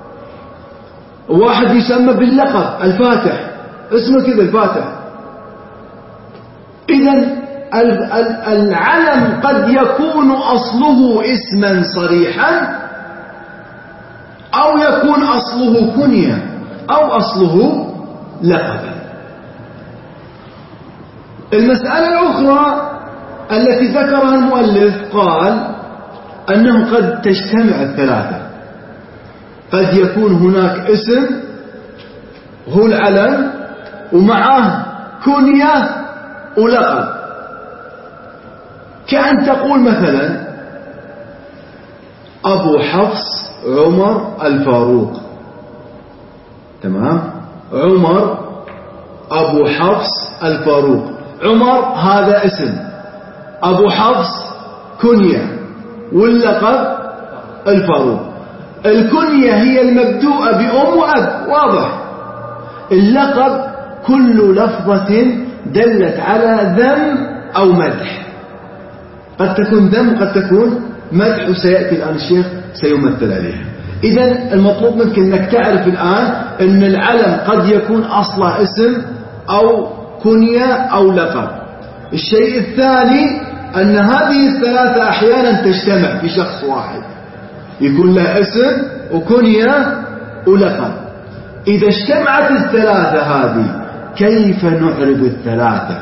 واحد يسمى باللقب الفاتح، اسمه كذا الفاتح. اذا العلم قد يكون اصله اسما صريحا، أو يكون أصله كنية، أو أصله لقبا. المسألة الأخرى التي ذكرها المؤلف قال أنه قد تجتمع الثلاثة، قد يكون هناك اسم هو العلم ومعه كنية ولقب، كأن تقول مثلا أبو حفص عمر الفاروق، تمام؟ عمر أبو حفص الفاروق، عمر هذا اسم، أبو حفص كنية، واللقب الفاروق. الكنية هي المبدوءة بأم وأب، واضح. اللقب كل لفظة دلت على ذم أو مدح، قد تكون ذم وقد تكون مدح، وسيأتي الآن الشيخ سيمثل عليها. إذن المطلوب منك أنك تعرف الآن أن العلم قد يكون أصله اسم أو كنية أو لقب. الشيء الثاني أن هذه الثلاثة أحيانا تجتمع في شخص واحد، يكون له اسم وكنية ولقب. إذا اجتمعت الثلاثة هذه كيف نعرب الثلاثة؟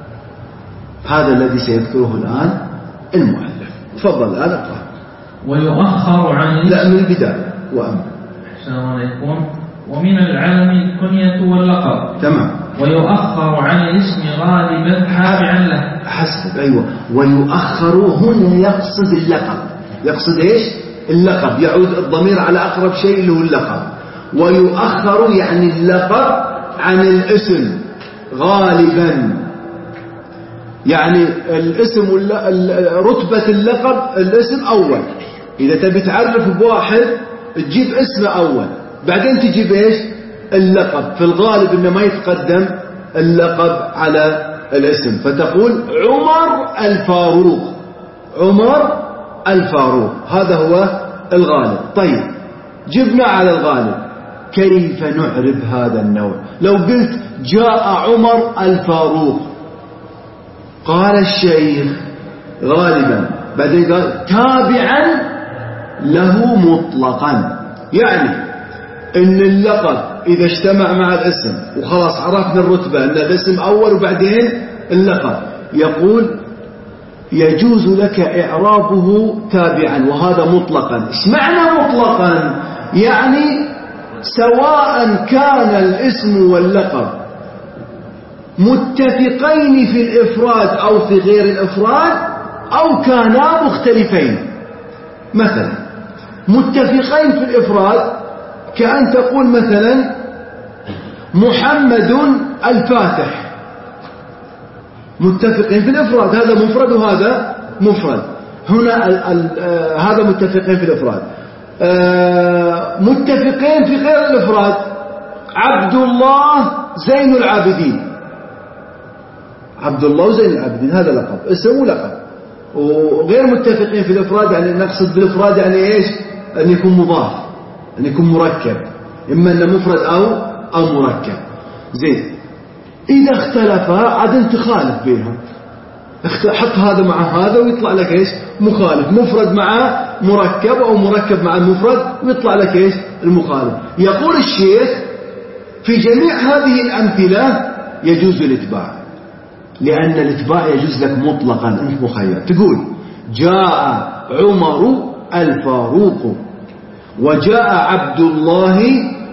هذا الذي سيذكره الآن المؤلف. تفضل الآن اقرأ. ويؤخر عن لا من البداية وأما. السلام عليكم. ومن العلم الكنية واللقب، تمام. ويؤخر عن الاسم غالبا تابعا له. حسب، أيوة. ويؤخر هنا يقصد اللقب، يقصد إيش؟ اللقب، يعود الضمير على أقرب شيء اللي هو اللقب. ويؤخر يعني اللقب عن الاسم غالبا، يعني الاسم رتبة اللقب الاسم أول. إذا تبي تعرف بواحد تجيب اسمه أول، بعدين تجيب إيش؟ اللقب. في الغالب إنه ما يتقدم اللقب على الاسم، فتقول عمر الفاروق، عمر الفاروق، هذا هو الغالب. طيب جبنا على الغالب، كيف نعرب هذا النوع؟ لو قلت جاء عمر الفاروق، قال الشيخ غالبا، بعدين قال تابعا له مطلقا، يعني ان اللقب اذا اجتمع مع الاسم وخلاص عرفنا الرتبة ان الاسم اول وبعدين اللقب، يقول يجوز لك اعرابه تابعا، وهذا مطلقا. ايش معنى مطلقا؟ يعني سواء كان الاسم واللقب متفقين في الإفراد أو في غير الإفراد، أو كانا مختلفين. مثلا متفقين في الإفراد كأن تقول مثلا محمد الفاتح، متفقين في الإفراد، هذا مفرد وهذا مفرد. هنا ال ال آه هذا متفقين في الإفراد. آه متفقين في غير الإفراد، عبد الله زين العابدين، عبد الله وزين العابدين هذا لقب، اسم ولقب. وغير متفقين في الإفراد، يعني نقصد بالإفراد يعني إيش؟ أن يكون مضاف، أن يكون مركب، إما أنه مفرد أو أو مركب. زين، إذا اختلفا عاد أنت خالف بينهم، حط هذا مع هذا ويطلع لك إيش؟ مخالف. مفرد مع مركب أو مركب مع المفرد ويطلع لك إيش؟ المخالف. يقول الشيخ في جميع هذه الأمثلة يجوز الإتباع، لأن الإتباع يجوز لك مطلقا، أنت مخير. تقول جاء عمر الفاروق، وجاء عبد الله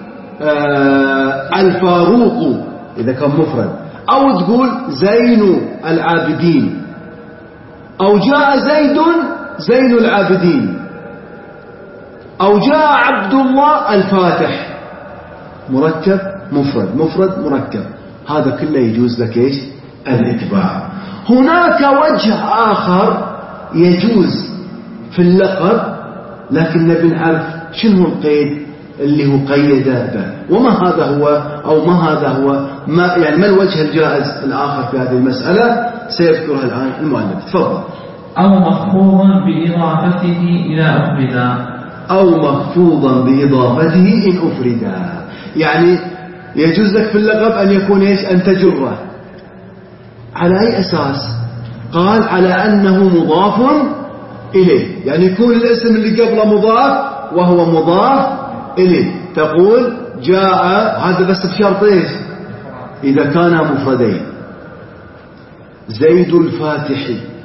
آه الفاروق إذا كان مفرد، أو تقول زين العابدين، أو جاء زيد زين العابدين، أو جاء عبد الله الفاتح. مركب مفرد مفرد مركب، هذا كله يجوز لك إيش؟ الاتباع. هناك وجه آخر يجوز في اللقب، لكن نبي نعرف شنو القيد اللي هو قيد به، وما هذا هو أو ما هذا هو ما يعني ما الوجه الجائز الآخر في هذه المسألة سيذكرها الآن المؤلف. تفضل. أو مخفوضا بإضافته إلى أفردا، أو مخفوضا بإضافته إن أفردا، يعني يجوز لك في اللقب أن يكون إيش؟ أن تجره. على أي أساس؟ قال على أنه مضاف إليه، يعني يكون الاسم اللي قبله مضاف وهو مضاف إليه. تقول جاء، هذا بس بشرط إيش؟ إذا كانا مفردين. زيد الفاتح،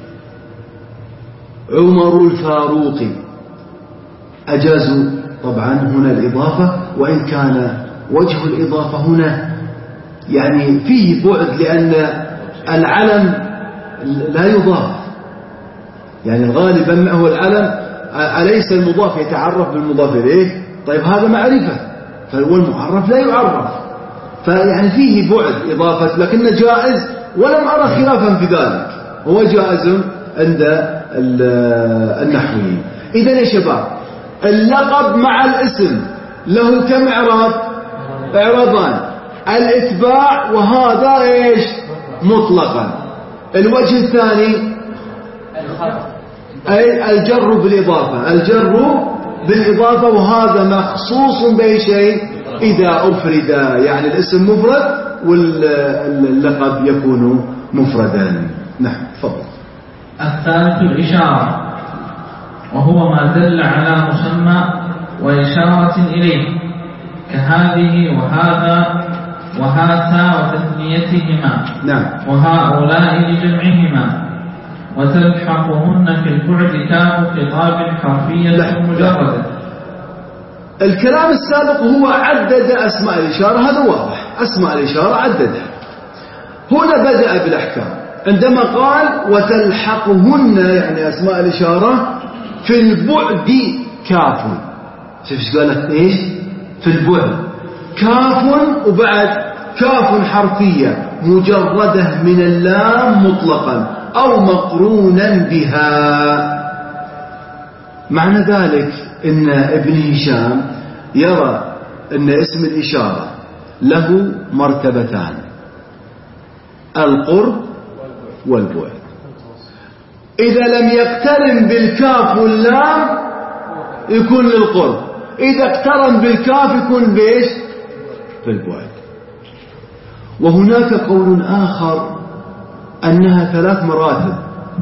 عمر الفاروق، أجازوا طبعا هنا الإضافة، وإن كان وجه الإضافة هنا يعني فيه بعد، لأن العلم لا يضاف، يعني الغالب هو العلم أليس المضاف يتعرف بالمضاف إليه؟ طيب هذا معرفة، فهو المعرف لا يعرف، فيعني فيه بعد إضافة، لكنه جائز، ولم أرى خلافا في ذلك، هو جائز عند النحويين. إذن يا شباب، اللقب مع الاسم له كم إعراب؟ إعرابان، الإتباع وهذا إيش؟ مطلقا. الوجه الثاني أي الجر بالإضافة، الجر بالإضافة، وهذا مخصوص بأي شيء؟ إذا أفرد، يعني الاسم مفرد واللقب يكون مفردا. نعم تفضل. الثالث الإشارة، وهو ما دل على مسمى وإشارة إليه، كهذه وهذا وهاتا وتثنيتهما، نعم، وهؤلاء لجمعهما، وتلحقهن في البعد كاف خطاب حرفية مجردة. الكلام السابق هو عدد أسماء الإشارة، هذا واضح، أسماء الإشارة عددها. هنا بدأ بالأحكام عندما قال وتلحقهن، يعني أسماء الإشارة في البعد كاف. شوف ايش قالت؟ ايش في البعد؟ كاف، وبعد كاف حرفية مجردة من اللام مطلقا أو مقرونا بها. معنى ذلك إن ابن هشام يرى أن اسم الإشارة له مرتبتان، القرب والبعد. إذا لم يقترن بالكاف واللام يكون للقرب، إذا اقترن بالكاف يكون بإيش؟ بالبعد. وهناك قول آخر أنها ثلاث مراتب،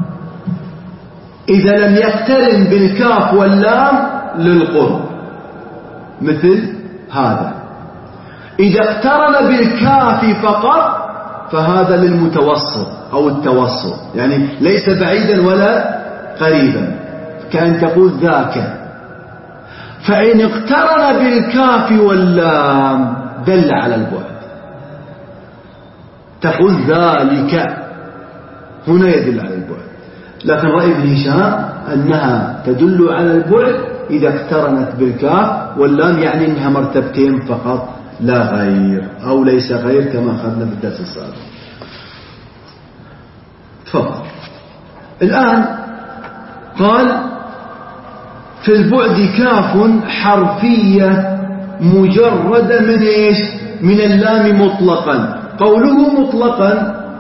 إذا لم يقترن بالكاف واللام للقرب، مثل هذا. إذا اقترن بالكاف فقط فهذا للمتوسط أو التوسط، يعني ليس بعيدا ولا قريبا، كأن تقول ذاك. فإن اقترن بالكاف واللام دل على البعد، تقول ذلك، هنا يدل على البعد. لكن رأي ابن هشام أنها تدل على البعد إذا اقترنت بالكاف واللام، يعني أنها مرتبتين فقط لا غير، أو ليس غير كما أخذنا في الدرس السابق. تفضل. الآن قال في البعد كاف حرفية مجردة من إيش؟ من اللام مطلقا. قوله مطلقا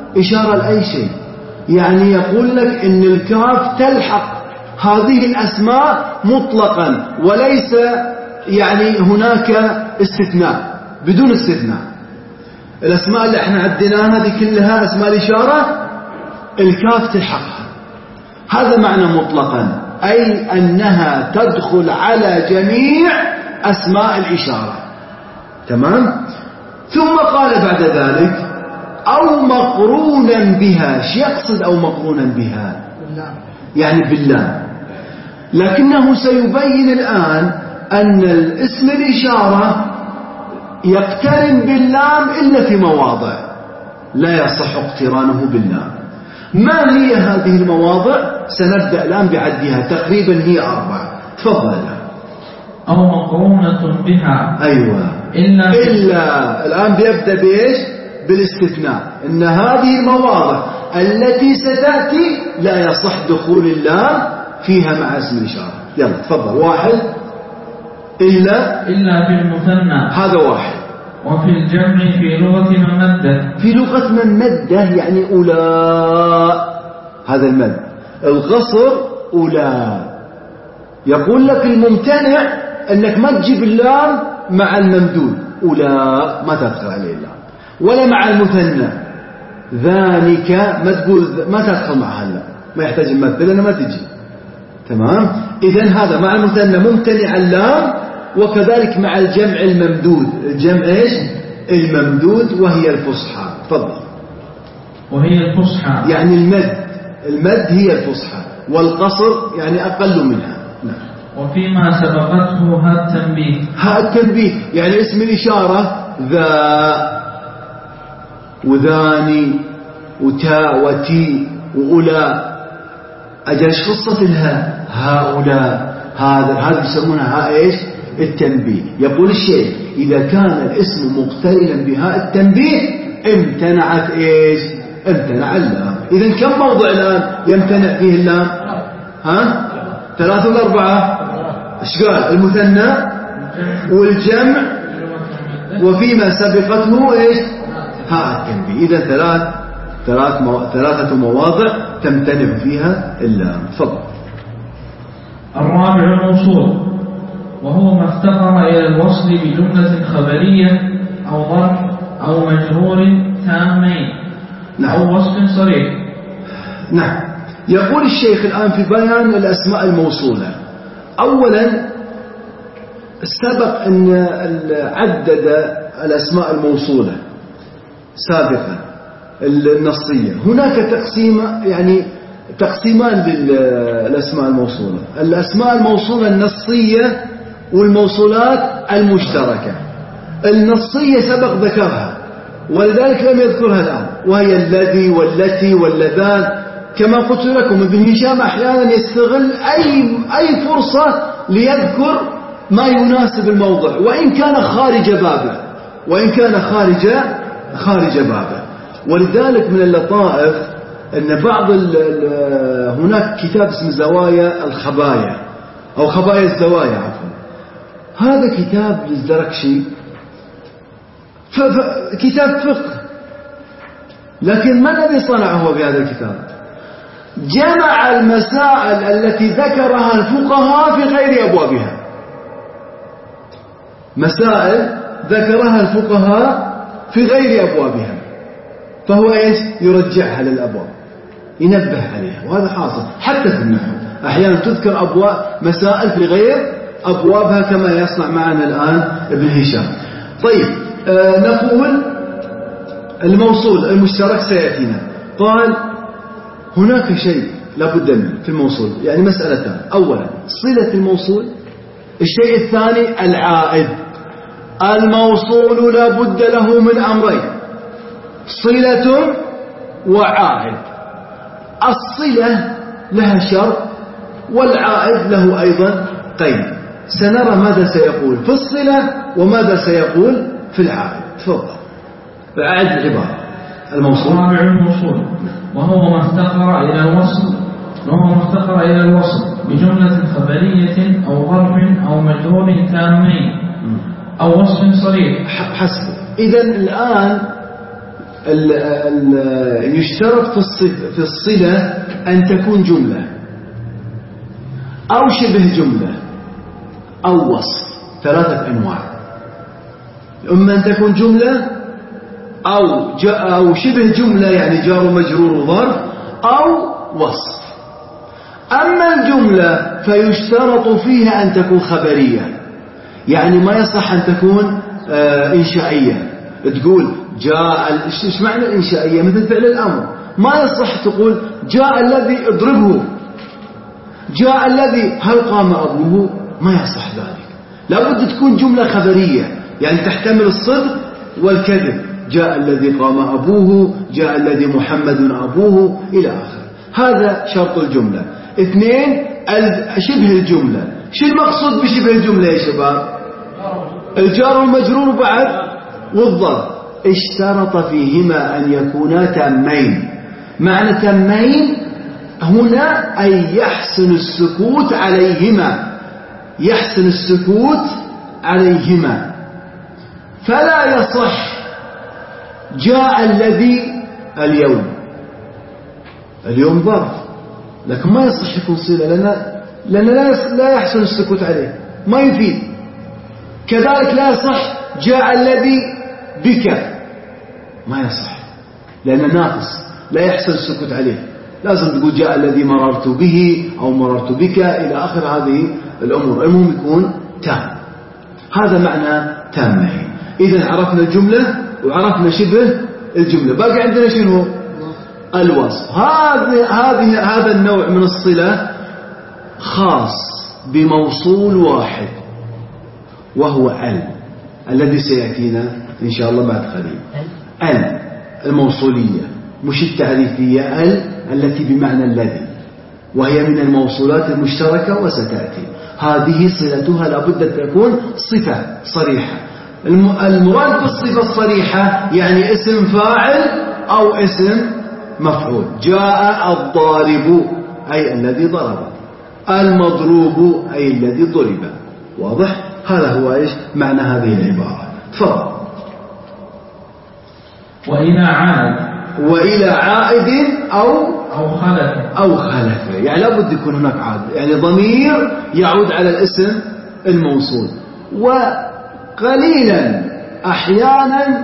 إشارة لأي شيء. يعني يقول لك إن الكاف تلحق هذه الأسماء مطلقا وليس يعني هناك استثناء، بدون استثناء. الأسماء اللي احنا عديناها هذه كلها أسماء الإشارة الكاف تلحقها. هذا معنى مطلقا، أي أنها تدخل على جميع أسماء الإشارة. تمام. ثم قال بعد ذلك أو مقرونا بها. شو يقصد أو مقرونا بها؟ يعني بالله. لكنه سيبين الآن أن الاسم الإشارة يقترن باللام إلا في مواضع لا يصح اقترانه باللام. ما هي هذه المواضع؟ سنبدأ الآن بعدها، تقريبا هي أربعة. تفضل الآن. أو مقرونة بها. أيوة. إلا, إلا الآن بيبدأ بإيش؟ بالاستثناء. إن هذه المواضع التي ستأتي لا يصح دخول اللام فيها مع اسم الإشارة. يلا تفضل. واحد إلا إلا في المثنى، هذا واحد. وفي الجمع في لغة من مده. في لغة من مده يعني أولى، هذا المد. القصر أولى. يقول لك الممتنع أنك ما تجيب اللام مع الممدود، أولى ما تدخل عليه اللام، ولا مع المثنى ذلك ما تقول ما تدخل معها اللام، ما يحتاج المد لأنه ما تجي. تمام. إذن هذا مع المثنى ممتنع اللام، وكذلك مع الجمع الممدود. الجمع إيش؟ الممدود وهي الفصحى. تفضل. وهي الفصحى يعني المد، المد هي الفصحى، والقصر يعني أقل منها. نعم. وفيما سبقته ها التنبيه. ها التنبيه يعني اسم الإشارة ذا وذاني وتاء وتي وأولى. أجل قصة الهاء هؤلاء، هذا هذا يسمونها هاء إيش؟ التنبيه. يقول الشيخ إذا كان الاسم مقترنا بهاء التنبيه امتنعت إيش؟ امتنع اللام. إذن كم موضع الآن يمتنع فيه اللام؟ ها؟ ثلاثة ولا أربعة؟ إيش قال؟ المثنى والجمع وفيما سبقته إيش؟ هاء التنبيه. إذن ثلاث ثلاث مو... ثلاثة مواضع تمتنع فيها اللام. تفضل. الرابع الموصول، وهو ما افتقر إلى الوصل بجملة خبرية أو ظرف أو مجرور تامين. نعم. أو وصف صريح. نعم. يقول الشيخ الآن في بيان الأسماء الموصولة. أولا سبق أن عدد الأسماء الموصولة سابقا النصية. هناك تقسيم يعني تقسيمان للأسماء الموصولة: الأسماء الموصولة النصية والموصولات المشتركة. النصية سبق ذكرها ولذلك لم يذكرها الآن، وهي الذي والتي واللذان. كما قلت لكم ابن هشام أحيانا يستغل أي أي فرصة ليذكر ما يناسب الموضع وإن كان خارج بابه وإن كان خارج خارج بابه. ولذلك من اللطائف أن بعض هناك كتاب اسمه زوايا الخبايا أو خبايا الزوايا عفوا. هذا كتاب للزركشي، كتاب فقه، لكن ما الذي صنعه في هذا الكتاب؟ جمع المسائل التي ذكرها الفقهاء في غير أبوابها. مسائل ذكرها الفقهاء في غير أبوابها، فهو إيش؟ يرجعها للأبواب، ينبه عليها. وهذا حاصل حتى في النحو، أحيانا تذكر أبواب مسائل في غير أبوابها كما يصنع معنا الآن ابن هشام. طيب آه نقول الموصول المشترك سيأتينا. قال هناك شيء لابد منه في الموصول، يعني مسألتان: أولا صلة الموصول، الشيء الثاني العائد. الموصول لابد له من أمرين: صلة وعائد. الصلة لها شرط والعائد له أيضا قيد. سنرى ماذا سيقول في الصلة وماذا سيقول في العائد. تفضل. أعد العبارة. الموصول الرابع الموصول، وهو ما افتقر إلى الوصل وهو ما افتقر إلى الوصل بجملة خبرية أو ظرف أو مجرور تامين أو وصف صريح. حسب. إذن الآن ال ال يشترط في الصلة أن تكون جملة أو شبه جملة أو وصف، ثلاثة أنواع. إما أن تكون جملة أو, أو شبه جملة يعني جار ومجرور وظرف، أو وصف. أما الجملة فيشترط فيها أن تكون خبرية، يعني ما يصح أن تكون آه إنشائية. تقول جاء، إيش معنى الإنشائية؟ مثل فعل الأمر. ما يصح تقول جاء الذي اضربه، جاء الذي هل قام أبوه، ما يصح ذلك. لابد تكون جملة خبرية يعني تحتمل الصدق والكذب. جاء الذي قام أبوه، جاء الذي محمد أبوه، إلى آخر. هذا شرط الجملة. اثنين، شبه الجملة. شو المقصود بشبه الجملة يا شباب؟ الجار والمجرور بعد والظرف. اشترط فيهما أن يكونا تامين. معنى تامين هنا أي يحسن السكوت عليهما، يحسن السكوت عليهما. فلا يصح جاء الذي اليوم، اليوم ظرف لكن ما يصح يكون صلة، لأن لأن لا يحسن السكوت عليه، ما يفيد. كذلك لا يصح جاء الذي بك، ما يصح لأنه ناقص لا يحسن السكوت عليه. لازم تقول جاء الذي مررت به أو مررت بك إلى آخر هذه الأمور. المهم يكون تام. هذا معنى تامين. إذن عرفنا الجملة وعرفنا شبه الجملة، باقي عندنا شنو؟ الوصف. هذه هذه هذا النوع من الصلة خاص بموصول واحد وهو ال، الذي سيأتينا إن شاء الله بعد قليل. ال الموصولية مش التعريفية، ال التي بمعنى الذي، وهي من الموصولات المشتركة وستأتي. هذه صلتها لابد أن تكون صفة صريحة. المراد بالصفة الصريحة يعني اسم فاعل أو اسم مفعول. جاء الضارب أي الذي ضرب، المضروب أي الذي ضرب. واضح؟ هذا هو إيش معنى هذه العبارة. تفضل. وإلى عائد، وإلى عائد أو أو خلف أو خلف، يعني لابد يكون هناك عائد، يعني ضمير يعود على الاسم الموصول. وقليلا أحيانا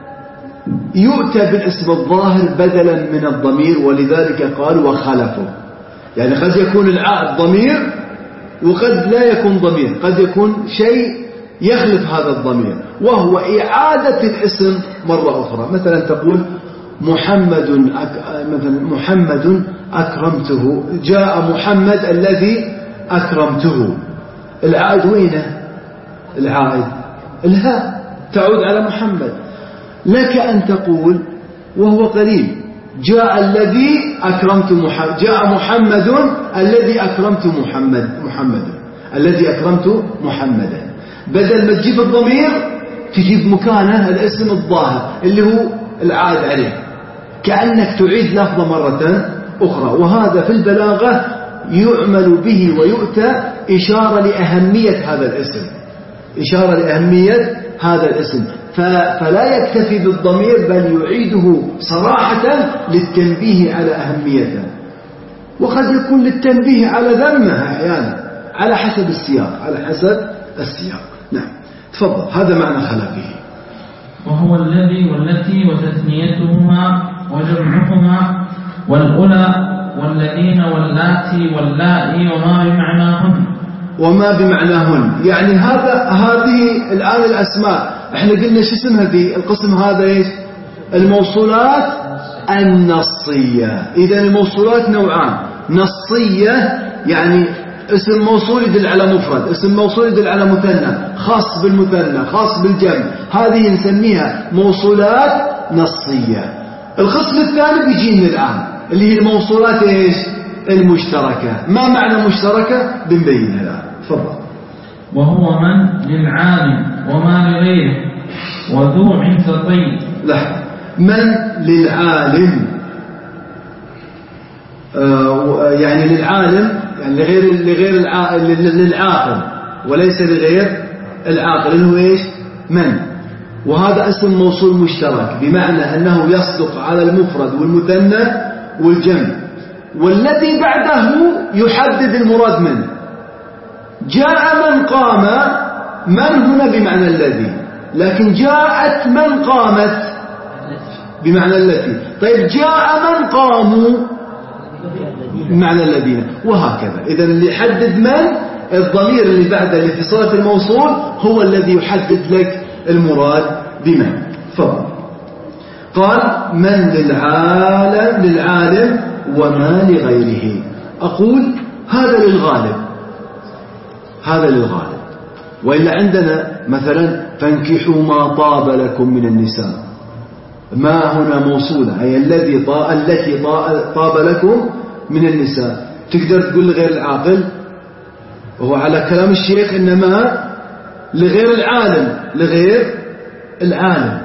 يؤتى بالاسم الظاهر بدلا من الضمير، ولذلك قال وخلفه. يعني قد يكون العائد ضمير وقد لا يكون ضمير، قد يكون شيء يخلف هذا الضمير، وهو إعادة الاسم مرة أخرى. مثلا تقول محمد أك... مثلا محمد أكرمته، جاء محمد الذي أكرمته. العائد وينه؟ العائد الهاء تعود على محمد. لك أن تقول وهو قليل جاء الذي أكرمت محمد، جاء محمد الذي أكرمت محمد محمد الذي أكرمت محمدا. بدل ما تجيب الضمير تجيب مكانه الاسم الظاهر اللي هو العائد عليه، كأنك تعيد لفظة مرة أخرى. وهذا في البلاغة يعمل به ويؤتى إشارة لأهمية هذا الاسم، إشارة لأهمية هذا الاسم. فلا يكتفي بالضمير بل يعيده صراحة للتنبيه على أهميته، وقد يكون للتنبيه على ذمها أحيانا على حسب السياق، على حسب السياق. نعم تفضل. هذا معنى خلفه. وهو الذي والتي وتثنيتهما وجمعهما والأولى والذين واللاتي واللائي وما بمعناهن. وما بمعناهن يعني هذا هذه الآن الأسماء احنا قلنا شو اسم هذه القسم هذا ايش؟ الموصولات النصية. إذا الموصولات نوعان، نصية يعني اسم موصول يدل على مفرد، اسم موصول يدل على مثنى، خاص بالمثنى خاص بالجمع، هذه نسميها موصولات نصية. القسم الثاني بيجينا الآن اللي هي الموصولات ايش؟ المشتركة. ما معنى مشتركة؟ بنبينها الآن. تفضل. وهو من للعالم وما لغيره وذو عمثتين. لا، من للعالم آه يعني للعالم يعني لغير لغير العاقل، للعاقل وليس لغير العاقل، اللي هو ايش؟ من. وهذا اسم موصول مشترك بمعنى أنه يصدق على المفرد والمثنى والجمع، والذي بعده يحدد المراد منه. جاء من قام، من هنا بمعنى الذي، لكن جاءت من قامت بمعنى التي. طيب جاء من قاموا بمعنى الذين، وهكذا. إذن اللي يحدد من، الضمير اللي بعد الاتصال الموصول هو الذي يحدد لك المراد بمن. فضل. قال من للعالم للعالم وما لغيره. أقول هذا للغالب، هذا للغالب. وإلا عندنا مثلا فانكحوا ما طاب لكم من النساء، ما هنا موصولة، أي الذي طا... التي طا... طاب لكم من النساء. تقدر تقول لغير العاقل، وهو على كلام الشيخ إنما لغير العالم، لغير العالم.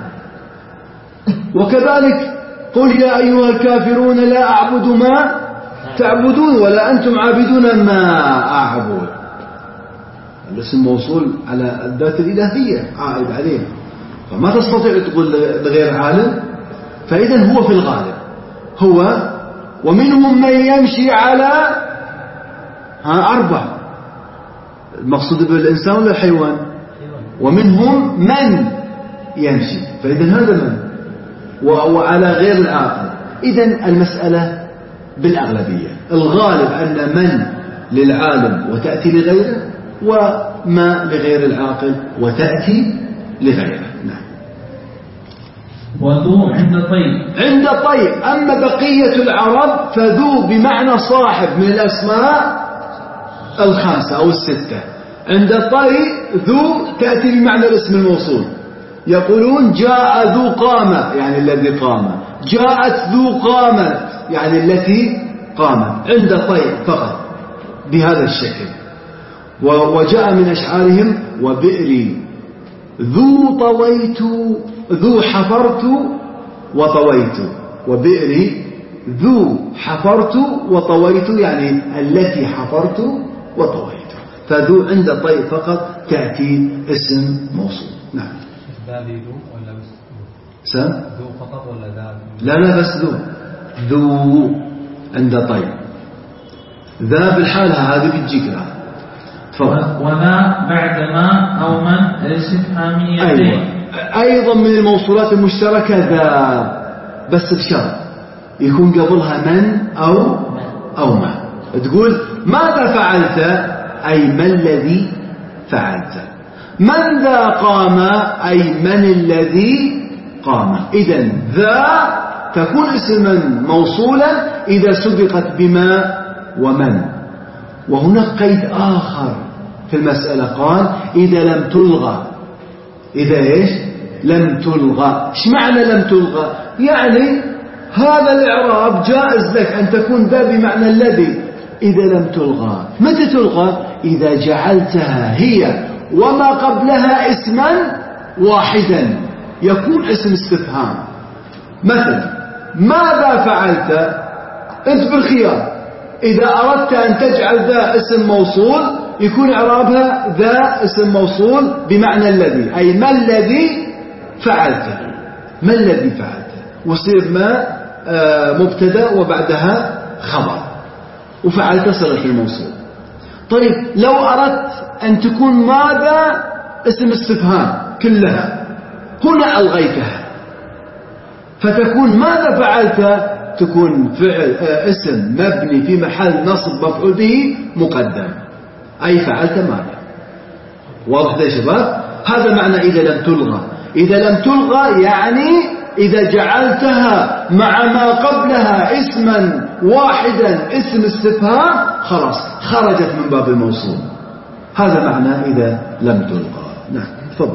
وكذلك قل يا أيها الكافرون لا أعبد ما تعبدون ولا أنتم عابدون ما أعبد. الاسم موصول على الذات الإلهية عائد عليه، فما تستطيع تقول لغير عالم. فإذا هو في الغالب هو. ومنهم من يمشي على ها أربع، المقصود بالإنسان ولا الحيوان؟ ومنهم من يمشي، فإذا هذا من وعلى غير العاقل. إذن المسألة بالأغلبية، الغالب أن من للعالم وتأتي لغيره، وما لغير العاقل وتأتي لغيره. نعم. وذو عند طيب، عند طيب. أما بقية العرب فذو بمعنى صاحب من الأسماء الخمسة أو الستة. عند طيب ذو تأتي بمعنى الاسم الموصول. يقولون جاء ذو قامة يعني الذي قام، جاءت ذو قامت يعني التي قامت. عند طيب فقط بهذا الشكل. وجاء من أشعارهم وبئري ذو طويت، ذو حفرت وطويت. وبئري ذو حفرت وطويت يعني التي حفرت وطويت. فذو عند طيب فقط تأتي اسم موصول. نعم. ذا ذو ولا بس سم ذو فقط ولا ذا؟ لا لا بس ذو. ذو عند طيب. ذا بالحالة هذه بتجيك لها. وذا بعد ما أو من الاستفهامية. أيوة. أيضا من الموصولات المشتركة ذا، بس بشرط يكون قبلها من أو أو ما. تقول ماذا فعلت، أي ما الذي فعلت. من ذا قام، أي من الذي قام. إذن ذا تكون اسما موصولا إذا سبقت بما ومن. وهناك قيد آخر في المسألة، قال إذا لم تلغى. إذا إيش لم تلغى. إيش معنى لم تلغى؟ يعني هذا الإعراب جائز لك أن تكون ذا بمعنى الذي إذا لم تلغى. متى تلغى؟ إذا جعلتها هي وما قبلها اسما واحدا، يكون اسم استفهام. مثلا ماذا فعلت، أنت بالخيار. إذا أردت أن تجعل ذا اسم موصول يكون إعرابها ذا اسم موصول بمعنى الذي، أي ما الذي فعلته، ما الذي فعلته، وصير ما آه مبتدأ وبعدها خبر، وفعلت صلة الموصول. طيب لو أردت أن تكون ماذا اسم استفهام كلها، هنا ألغيتها فتكون ماذا فعلت، تكون فعل آه اسم مبني في محل نصب مفعول به مقدم، أي فعلت ماذا. واضح يا شباب؟ هذا معنى إذا لم تلغى. إذا لم تلغى يعني إذا جعلتها مع ما قبلها اسما واحدا اسم استفهام خلاص خرجت من باب الموصول. هذا معنى إذا لم تلغى. نعم تفضل.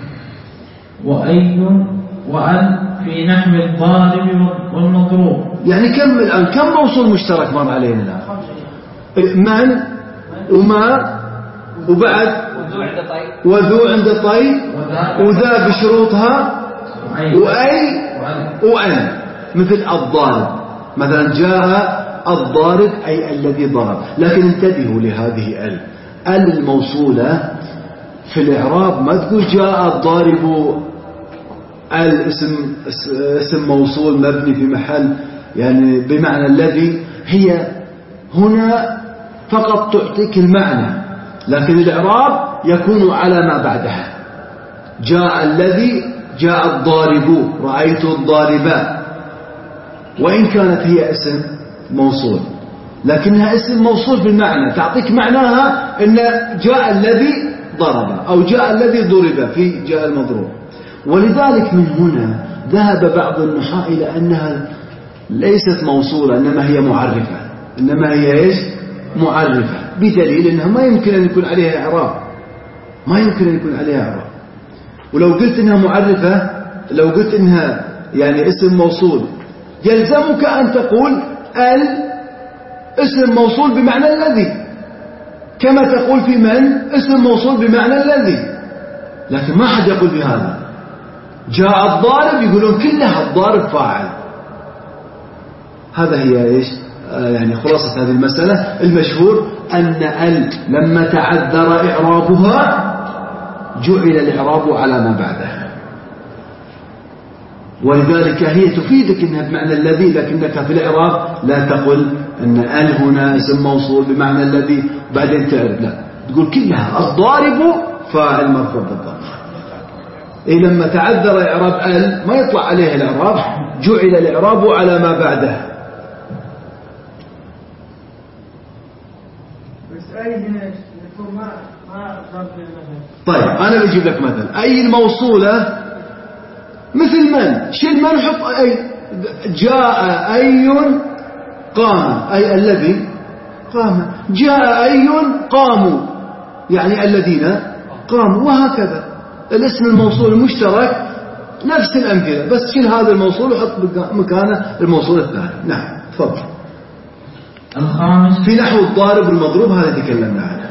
وأي وأن في نحو الضارب والمضروب. يعني كم الآن كم موصول مشترك مر علينا الآن؟ من وما وبعد وذو عند طيب وذا بشروطها وأي وأن. مثل الضارب مثلا جاء الضارب أي الذي ضرب. لكن انتبهوا لهذه ال ال الموصولة في الإعراب ما تقول جاء الضارب الاسم اسم موصول مبني في محل يعني بمعنى الذي، هي هنا فقط تعطيك المعنى، لكن الإعراب يكون على ما بعدها. جاء الذي، جاء الضارب، رأيت الضاربة، وإن كانت هي اسم موصول لكنها اسم موصول بالمعنى، تعطيك معناها إن جاء الذي ضرب أو جاء الذي ضرب في جاء المضروب. ولذلك من هنا ذهب بعض النحاة إلى أنها ليست موصولة إنما هي معرفة، إنما هي إيش؟ معرفة، بدليل أنها ما يمكن أن يكون عليها إعراب، ما يمكن أن يكون عليها إعراب. ولو قلت إنها معرفة، لو قلت إنها يعني اسم موصول، يلزمك أن تقول ال اسم موصول بمعنى الذي، كما تقول في من اسم موصول بمعنى الذي، لكن ما حد يقول بهذا. جاء الضارب يقولون كلها الضارب فاعل. هذا هي إيش يعني خلاصة هذه المسألة. المشهور أن ال لما تعذر إعرابها جعل الإعراب على ما بعدها، ولذلك هي تفيدك إنها بمعنى الذي، لكنك في الإعراب لا تقول أن ال هنا اسم موصول بمعنى الذي بعدين تعرف، لا، تقول كلها الضارب فاعل مرفوع بالضم. إيه لما تعذر إعراب ال ما يطلع عليه الإعراب، جعل الإعراب على ما بعده. طيب أنا بجيب لك مثل. أي الموصولة مثل من، شيل من حط أي. جاء أي قام، أي الذي قام. جاء أي قاموا، يعني الذين قاموا، وهكذا. الاسم الموصول المشترك نفس الأمثلة، بس شيل هذا الموصول وحط مكانه الموصول الثاني. نعم تفضل. الخامس في نحو الضارب المضروب، هذا تكلمنا عنه.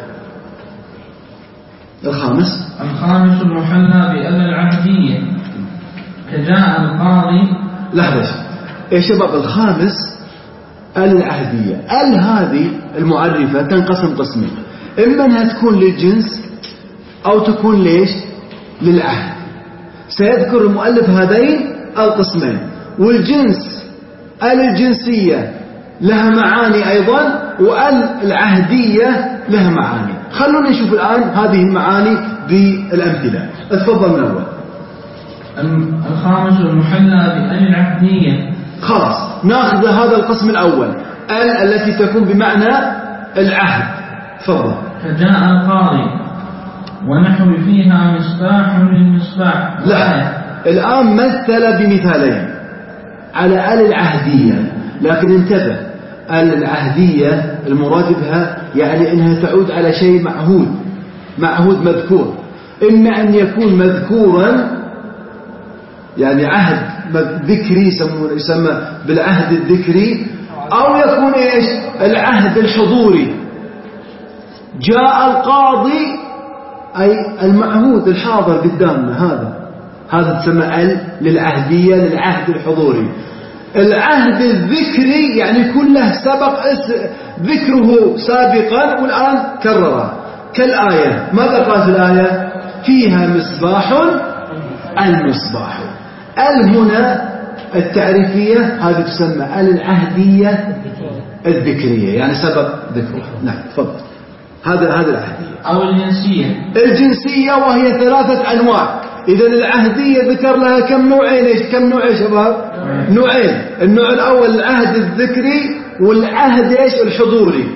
الخامس الخامس المحلى بأل العهدية كجاء القاضي. لحظة يا شباب، الخامس ال العهدية. ال هذه المعرفة تنقسم قسمين، إما أنها تكون للجنس أو تكون ليش للعهد. سيذكر المؤلف هذين القسمين. والجنس ال الجنسية لها معاني أيضا، وال العهدية لها معاني. خلونا نشوف الآن هذه المعاني بالأمثلة. اتفضل من أول. الخامس المحلى بأل العهدية. خلاص ناخذ هذا القسم الأول، ال التي تكون بمعنى العهد. تفضل. كجاء القاضي ونحو فيها مصباح للمصباح. لا، الآن مثل بمثالين على ال العهدية، لكن انتبه، ال العهدية المراد بها يعني انها تعود على شيء معهود، معهود مذكور. إما أن يكون مذكورا يعني عهد ذكري يسمى بالعهد الذكري، أو يكون إيش العهد الحضوري. جاء القاضي أي المعهود الحاضر قدامنا، هذا هذا تسمى ال للعهدية، للعهد الحضوري. العهد الذكري يعني كله سبق ذكره سابقا والآن كرره، كالآية. ماذا قال في الآية؟ فيها مصباح المصباح. ال هنا التعريفية هذه تسمى ال العهدية الذكرية، يعني سبق ذكره. نعم تفضل. هذا هذا العهدية. أو الجنسية. الجنسية وهي ثلاثة أنواع. إذا العهدية ذكر لها كم نوعين؟ إيش كم نوع يا شباب؟ نوعين. النوع الأول العهد الذكري، والعهد إيش الحضوري.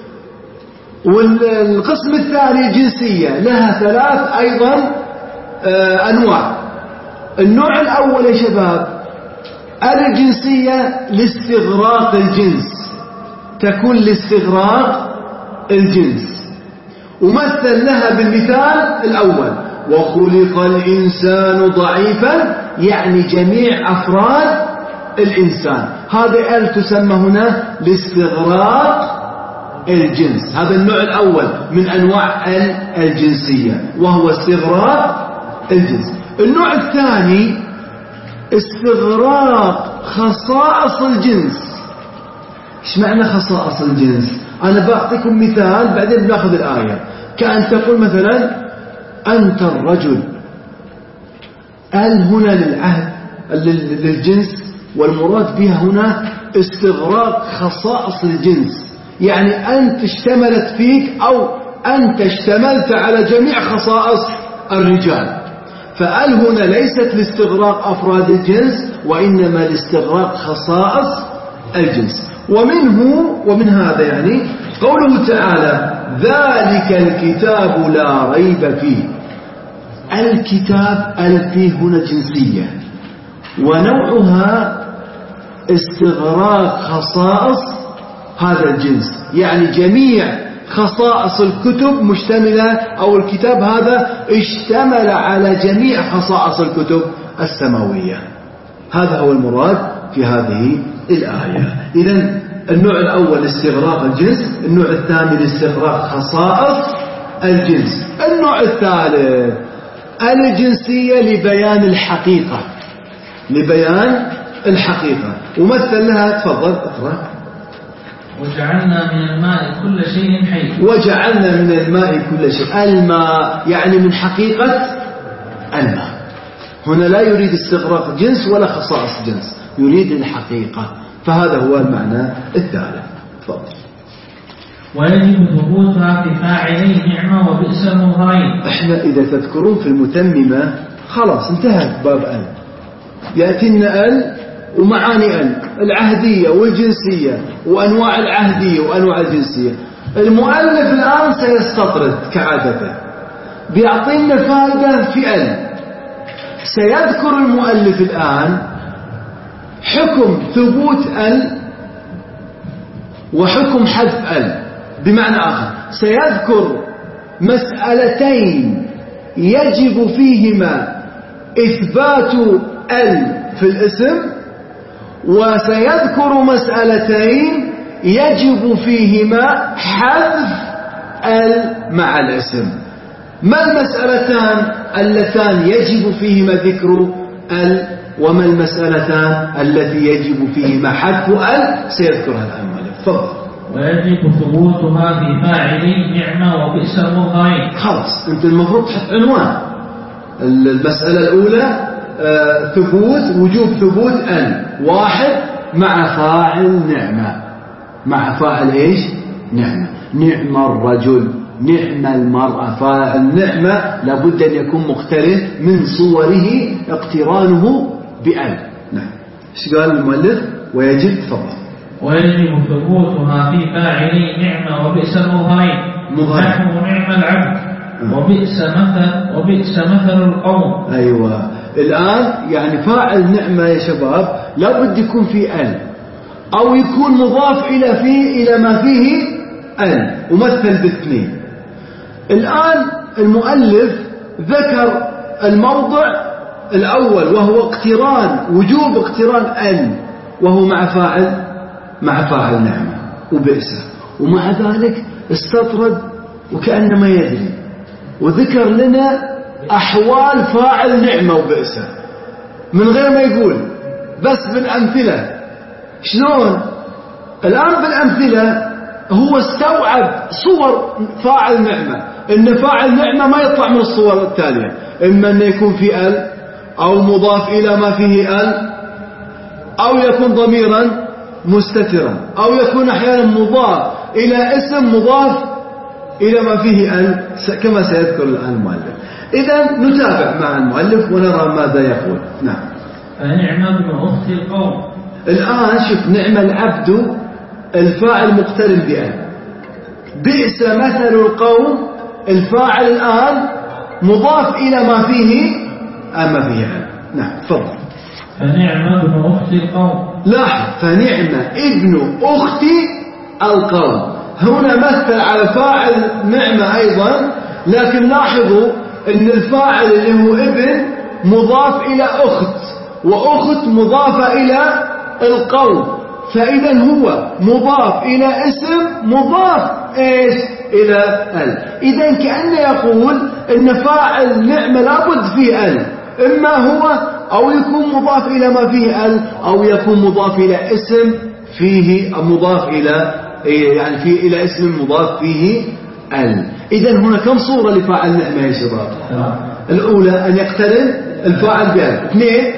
والقسم الثاني الجنسية، لها ثلاث أيضا آه أنواع. النوع الأول يا شباب الجنسية لاستغراق الجنس، تكون لاستغراق الجنس. ومثل لها بالمثال الأول: وخلق الإنسان ضعيفا، يعني جميع أفراد الإنسان. هذه ال تسمى هنا لاستغراق الجنس. هذا النوع الأول من أنواع ال الجنسية، وهو استغراق الجنس. النوع الثاني استغراق خصائص الجنس. ايش معنى خصائص الجنس؟ أنا بعطيكم مثال بعدين بناخذ الآية. كأن تقول مثلا: أنت الرجل ال هنا للعهد للجنس، والمراد بها هنا استغراق خصائص الجنس، يعني أنت اشتملت فيك أو أنت اشتملت على جميع خصائص الرجال. فال هنا ليست لاستغراق أفراد الجنس، وإنما لاستغراق خصائص الجنس. ومنه ومن هذا يعني قوله تعالى ذلك الكتاب لا ريب فيه. الكتاب ال فيه هنا جنسية، ونوعها استغراق خصائص هذا الجنس، يعني جميع خصائص الكتب مشتملة، أو الكتاب هذا اشتمل على جميع خصائص الكتب السماوية. هذا هو المراد في هذه الآية. إذن النوع الأول استغراق الجنس، النوع الثاني استغراق خصائص الجنس، النوع الثالث الجنسية لبيان الحقيقة، لبيان الحقيقة. ومثل لها، تفضل اقرأ. وجعلنا من الماء كل شيء حي. وجعلنا من الماء كل شيء، الماء يعني من حقيقة الماء. هنا لا يريد استغراق جنس ولا خصائص جنس، يريد الحقيقة، فهذا هو المعنى الثالث. تفضل. ويجب ثبوتها في فاعلي نعمة وبئس المظهرين. احنا إذا تذكرون في المتممة خلاص انتهت باب ال، يأتينا ال ومعاني ال، العهدية والجنسية وأنواع العهدية وأنواع الجنسية. المؤلف الآن سيستطرد كعادته، بيعطينا فائدة في ال. سيذكر المؤلف الآن حكم ثبوت ال وحكم حذف ال. بمعنى آخر سيذكر مسألتين يجب فيهما إثبات ال في الاسم، وسيذكر مسألتين يجب فيهما حذف ال مع الاسم. ما المسألتان اللتان يجب فيهما ذكر ال، وما المسألتان التي يجب فيهما حذف ال؟ سيذكرها الآن المؤلف. تفضل. ويجب ثبوتها في فاعلي نعمة وبئس المظهرين. خلاص انت المفروض تحط عنوان. المسألة الأولى آه ثبوت وجوب ثبوت ال، واحد مع فاعل نعمة، مع فاعل ايش؟ نعمة. نعم الرجل، نعم المرأة. فاعل نعمة لابد أن يكون مختلف من صوره اقترانه بأل. نعم. ايش قال المؤلف؟ ويجب. تفضل. ويجب ثبوتها في فاعلي نعمة وبئس المظهرين. نحن نعم العبد وبئس مثل وبئس مثل القوم. أيوة. الآن يعني فاعل نعمة يا شباب لابد يكون في ال، أو يكون مضاف إلى فيه إلى ما فيه ال، ومثل باثنين. الآن المؤلف ذكر الموضع الأول وهو اقتران، وجوب اقتران ال، وهو مع فاعل مع فاعل نعمة وبئس، ومع ذلك استطرد وكأنما يدري، وذكر لنا أحوال فاعل نعمة وبئس من غير ما يقول، بس بالأمثلة. شلون؟ الآن بالأمثلة هو استوعب صور فاعل نعمة، إن فاعل نعمة ما يطلع من الصور التالية، إما أن يكون في ال، أو مضاف إلى ما فيه ال، أو يكون ضميرا مستترا، أو يكون أحيانا مضاف إلى اسم مضاف إلى ما فيه ال، كما سيذكر الآن المؤلف. إذا نتابع مع المؤلف ونرى ماذا يقول. نعم. فنعم ابن أخت القوم. الآن شوف، نعم العبد الفاعل مقترن بأل، بئس مثل القوم الفاعل الآن مضاف إلى ما فيه أما فيه أل. نعم. تفضل. فنعم ابن أخت القوم. لاحظ، فنعم ابن أخت القوم، هنا مثل على فاعل نعمة أيضا، لكن لاحظوا أن الفاعل اللي هو ابن مضاف إلى أخت، وأخت مضافة إلى القوم، فإذا هو مضاف إلى اسم مضاف إيش؟ إلى ال. إذا كأنه يقول أن فاعل نعمة لابد فيه ال، إما هو أو يكون مضاف إلى ما فيه ال، أو يكون مضاف إلى اسم فيه مضاف إلى يعني فيه إلى اسم مضاف فيه ال. إذا هنا كم صورة لفاعل نعمة يا شباب؟ الأولى أن يقترن الفاعل بأل. اثنين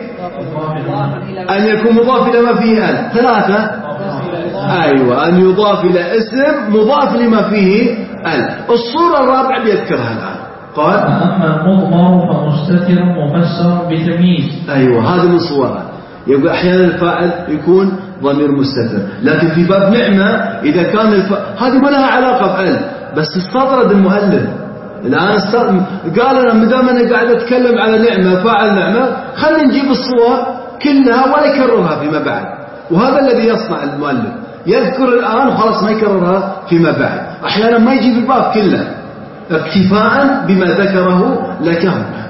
أن يكون مضاف إلى ما فيه أل. ثلاثة أيوة أن يضاف إلى اسم مضاف لما فيه أل. الصورة الرابعة بيذكرها الآن. قال أما المضمر فمستتر مفسر بتمييز. أيوة هذا من صوره. يبقى أحيانا الفاعل يكون ضمير مستتر، لكن في باب نعمة إذا كان الف... هذه ما لها علاقة بأل، بس استطرد المؤلف الآن استطرد... قال أنا مدام أنا قاعد أتكلم على نعمة فاعل نعمة خلينا نجيب الصور كلها ولا يكررها فيما بعد. وهذا الذي يصنع المؤلف، يذكر الآن وخلاص ما يكررها فيما بعد. أحيانا ما يجيب الباب كله اكتفاء بما ذكره لك هنا.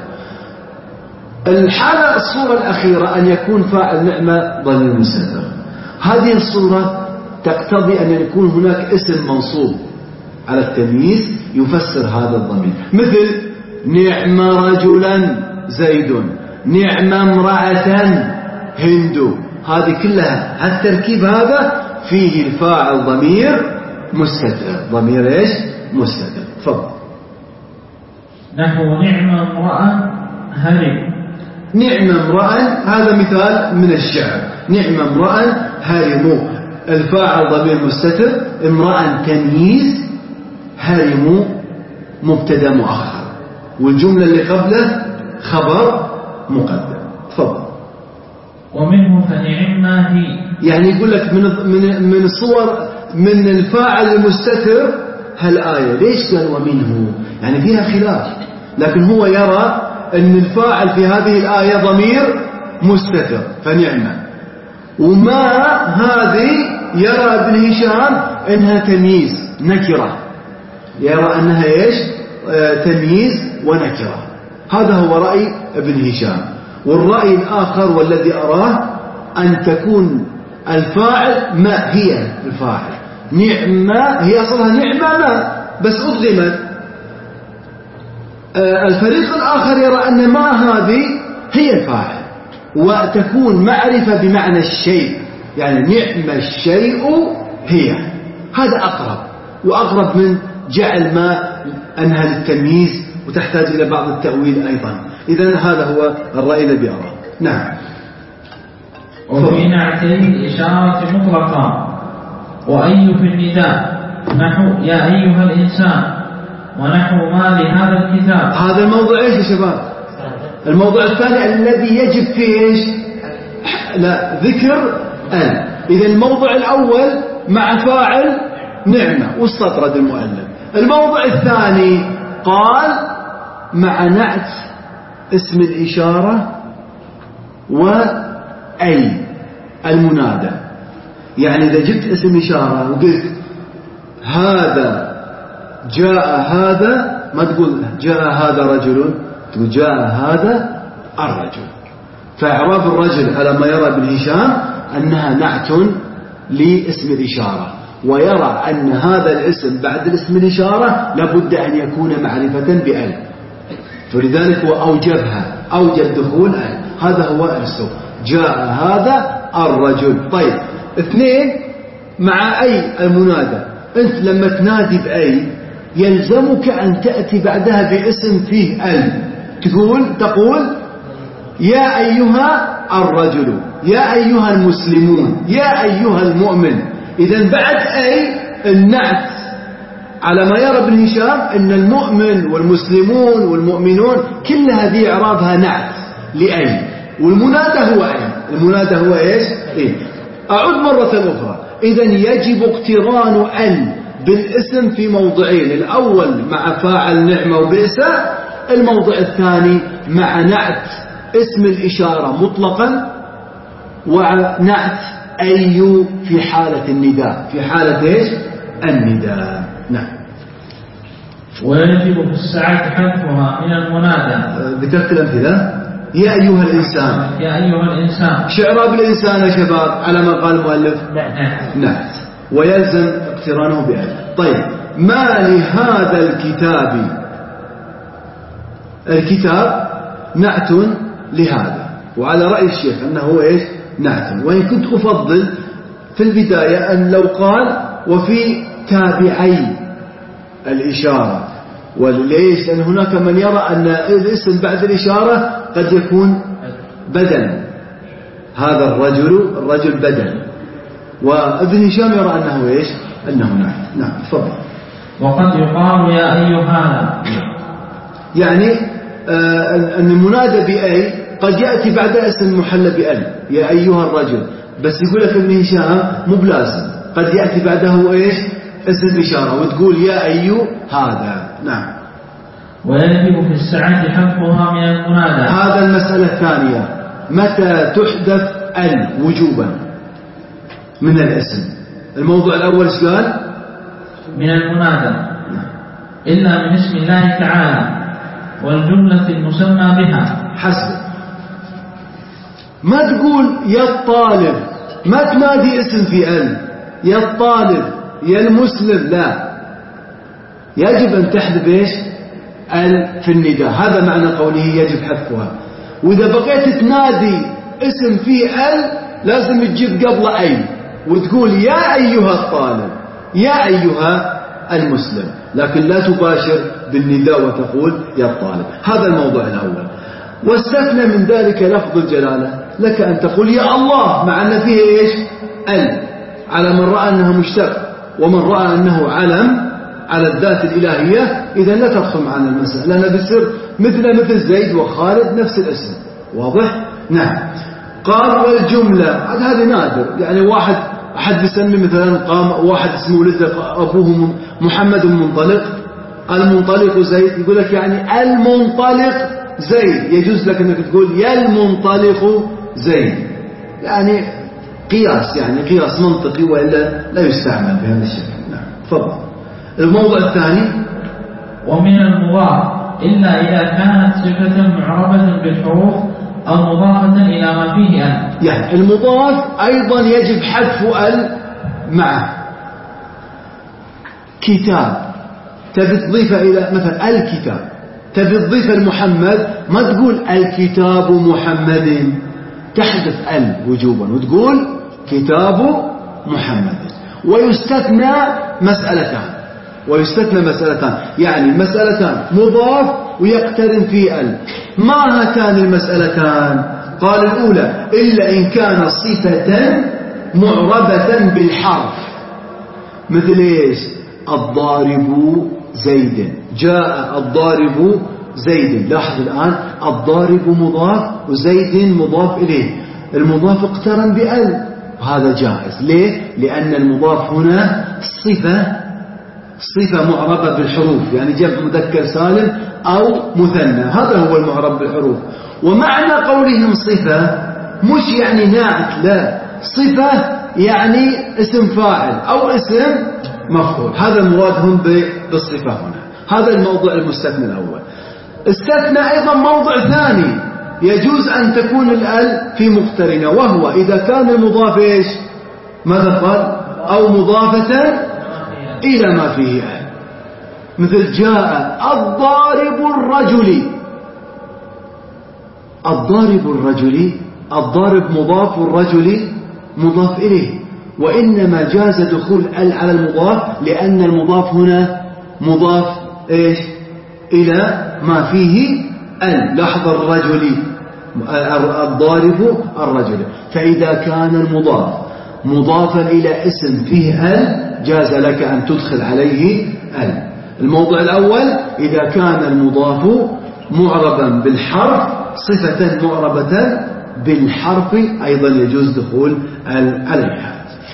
الحالة الصورة الأخيرة أن يكون فاعل نعمة ضمير مستتر. هذه الصورة تقتضي أن يكون هناك اسم منصوب على التمييز يفسر هذا الضمير، مثل نعم رجلا زيد، نعم امرأة هند. هذه كلها التركيب هذا فيه الفاعل ضمير مستتر. ضمير ايش؟ مستتر. تفضل. نحو نعم امرأة هرم. نعم امرأة هذا مثال من الشعر. نعم امرأة هرم، الفاعل ضمير مستتر، امرأة تمييز، هرم مبتدا مؤخر، والجملة اللي قبله خبر مقدم. تفضل. ومنه فنعم هي، يعني يقول لك من من من صور من الفاعل المستتر هالآية. ليش قال ومنه؟ يعني فيها خلاف، لكن هو يرى أن الفاعل في هذه الآية ضمير مستتر فنعمة، وما هذه يرى ابن هشام أنها تمييز نكرة، يرى أنها إيش؟ آه تمييز ونكرة. هذا هو رأي ابن هشام. والرأي الآخر والذي أراه أن تكون الفاعل ما هي الفاعل. نعمة هي أصلها نعمة ما بس أضغمت. آه الفريق الآخر يرى أن ما هذه هي الفاعل، وتكون معرفة بمعنى الشيء، يعني نعم الشيء هي. هذا أقرب وأقرب من جعل ما أنها للتمييز وتحتاج إلى بعض التأويل أيضا. إذن هذا هو الرأي الذي أراه. نعم. وفي نعتي الإشارة مطلقة، وأي في النداء نحو يا أيها الإنسان، ونحو ما لهذا الكتاب. هذا الموضوع إيش يا شباب؟ الموضوع الثاني الذي يجب فيه إيش؟ لا ذكر أن. إذا الموضوع الأول مع فاعل نعمة واستطرد المؤلف. الموضوع الثاني قال مع نعت اسم الإشارة وأي المنادى. يعني إذا جبت اسم إشارة وقلت هذا جاء هذا، ما تقول جاء هذا رجل، تقول جاء هذا الرجل. فإعراب الرجل على ما يرى ابن هشام أنها نعت لاسم الإشارة، ويرى أن هذا الاسم بعد الاسم الإشارة لابد أن يكون معرفة بأل، فلذلك هو أوجبها، أوجب دخول أل. هذا هو الأسلوب. جاء هذا الرجل. طيب اثنين مع أي المنادى. أنت لما تنادي بأي يلزمك أن تأتي بعدها باسم فيه أل. تقول تقول يا أيها الرجل، يا أيها المسلمون، يا أيها المؤمن. إذن بعد أي النعت على ما يرى ابن هشام أن المؤمن والمسلمون والمؤمنون كل هذه إعرابها نعت لأي، والمنادى هو أي. المنادى هو إيش؟ إيه؟ أعود مرة أخرى. إذن يجب اقتران أن بالاسم في موضعين: الأول مع فاعل نعمة وبئس، الموضع الثاني مع نعت اسم الإشارة مطلقا ونعت أي في حالة النداء، في حالة إيش؟ النداء. نعم. ويجب في الساعة حذفها من المنادى. ذكرت الأمثلة. يا أيها الإنسان، يا أيها الإنسان. شعراب الإنسان يا شباب على ما قال المؤلف نعت. نعت، ويلزم اقترانه بأل. طيب ما لهذا الكتاب، الكتاب نعت لهذا، وعلى رأي الشيخ أنه هو إيش؟ نعت. وإن كنت أفضل في البداية أن لو قال وفي تابعي الإشارة وليش؟ لأن هناك من يرى أن الاسم بعد الإشارة قد يكون بدل، هذا الرجل الرجل بدل، وابن هشام يرى أنه إيش؟ أنه نعت. نعم تفضل. وقد يقال يا أيها، يعني آه أن المنادى بأي قد يأتي بعد اسم محل بأل، يا أيها الرجل، بس يقول لك ابن هشام مو بلازم، قد يأتي بعده إيش؟ اسم إشارة وتقول يا أيها هذا. نعم. ويجب في الساعة حذفها من المنادى. هذا المسألة الثانية، متى تحذف ال وجوبا من الاسم؟ الموضوع الأول ايش قال؟ من المنادى إلا من اسم الله تعالى والجملة المسمى بها. حسب، ما تقول يا الطالب، ما تنادي اسم في ال، يا الطالب يا المسلم، لا، يجب أن تحذف ايش؟ ال في النداء، هذا معنى قوله يجب حذفها. وإذا بقيت تنادي اسم فيه ال لازم تجيب قبل أي وتقول يا أيها الطالب يا أيها المسلم، لكن لا تباشر بالنداء وتقول يا الطالب. هذا الموضوع الأول. واستثنى من ذلك لفظ الجلالة، لك أن تقول يا الله مع أن فيه إيش؟ ال، على من رأى أنها مشتق، ومن رأى أنه علم على الذات الإلهية إذا لا تدخل معنا المسألة، لأنها بتصير مثل مثل زيد وخالد نفس الاسم. واضح؟ نعم. قال والجملة، هذا نادر، يعني واحد أحد بيسمي مثلا قام واحد اسمه ولد أبوه محمد المنطلق، المنطلق زيد، يقول لك يعني المنطلق زيد، يجوز لك أنك تقول يا المنطلق زيد، يعني قياس، يعني قياس منطقي، وإلا لا يستعمل بهذا الشكل. نعم تفضل. الموضوع الثاني، ومن المضاف إلا إذا كانت صفة معربة بالحروف أو مضافة إلى ما فيه ال. يعني المضاف أيضا يجب حذف ال معه. كتاب تبي تضيفه إلى مثلا الكتاب، تبي تضيفه لمحمد، ما تقول الكتاب محمد، تحذف ال وجوبا وتقول كتاب محمد. ويستثنى مسألتان، ويستثنى مسألتان، يعني مسألتان مضاف ويقترن فيه ال. ما هاتان المسألتان؟ قال الأولى إلا إن كان صفة معربة بالحرف، مثل إيش؟ الضارب زيد، جاء الضارب زيد. لاحظ الآن الضارب مضاف وزيد مضاف إليه، المضاف اقترن بال، وهذا جائز. ليه؟ لأن المضاف هنا صفة صفة معربة بالحروف، يعني جمع مذكر سالم أو مثنى، هذا هو المعرب بالحروف. ومعنى قولهم صفة مش يعني ناعت، لا، صفة يعني اسم فاعل أو اسم مفعول، هذا المراد هم بالصفة هنا. هذا الموضوع المستثنى الأول. استثنى أيضا موضع ثاني، يجوز أن تكون الأل في مقترنة، وهو إذا كان المضاف إيش؟ ماذا قال؟ أو مضافة إلى ما فيه ال، مثل جاء الضارب الرجل، الضارب الرجل، الضارب مضاف والرجل مضاف إليه، وإنما جاز دخول ال على المضاف لأن المضاف هنا مضاف إيش؟ إلى ما فيه ال. لاحظ الرجل، الضارب الرجل، فإذا كان المضاف مضافا إلى اسم فيه ال جاز لك أن تدخل عليه ال. الموضوع الأول إذا كان المضاف معربا بالحرف، صفة معربة بالحرف، أيضا يجوز دخول ال عليها.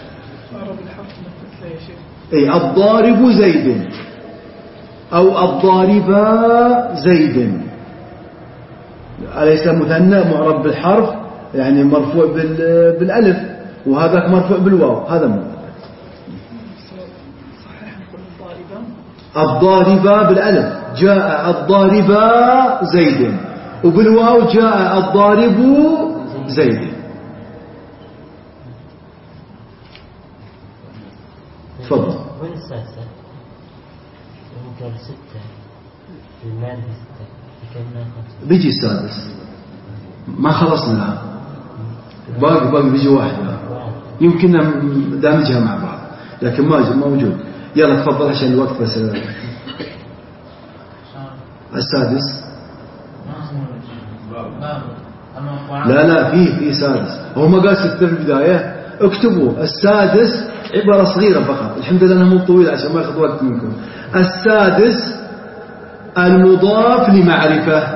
أي الضارب زيد أو الضاربا زيد، أليس مثنى معرب بالحرف، يعني مرفوع بالألف، وهذاك مرفوع بالواو، هذا مو الضاربا بالألف، جاء الضاربا زيد، وبالواو جاء الضارب زيد. تفضل. وين السادسة؟ ممكن ستة في المال ستة كنا خمسة. بيجي السادس، ما خلصنا الآن، باقي باقي بيجي واحد الآن، يمكن دامجها مع بعض، لكن ما موجود. يلا تفضل عشان الوقت بس. السادس لا لا فيه فيه سادس، هو ما قال ستة في البداية. اكتبوا السادس عبارة صغيرة فقط، الحمد لله أنها مو طويلة عشان ما ياخذ وقت منكم. السادس المضاف لمعرفة،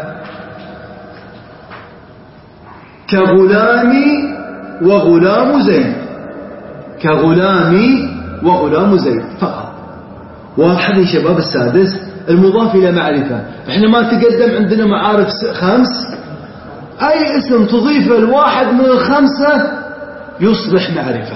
كغلامي وغلام زيد، كغلامي وغلام زيد فقط. واضح يا شباب؟ السادس المضاف إلى معرفة. احنا ما تقدم عندنا معارف خمس، أي اسم تضيفه الواحد من الخمسة يصبح معرفة.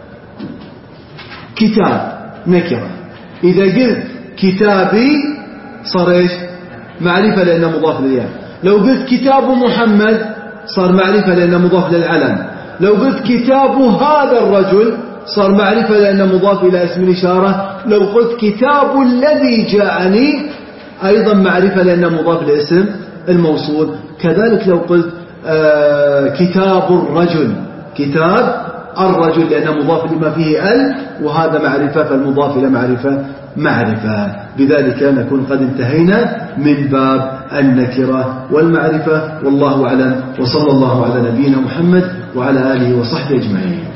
كتاب نكرة، إذا قلت كتابي صار إيش؟ معرفة لأنه مضاف للياء. لو قلت كتاب محمد صار معرفة لأنه مضاف للعلم. لو قلت كتاب هذا الرجل صار معرفة لأنه مضاف إلى اسم الإشارة. لو قلت كتاب الذي جاءني أيضا معرفة لأنه مضاف لاسم الموصول. كذلك لو قلت آه كتاب الرجل، كتاب الرجل لأنه مضاف لما فيه ال، وهذا معرفة، فالمضاف إلى معرفة معرفة. بذلك نكون قد انتهينا من باب النكرة والمعرفة، والله أعلم، وصلى الله على نبينا محمد وعلى آله وصحبه أجمعين.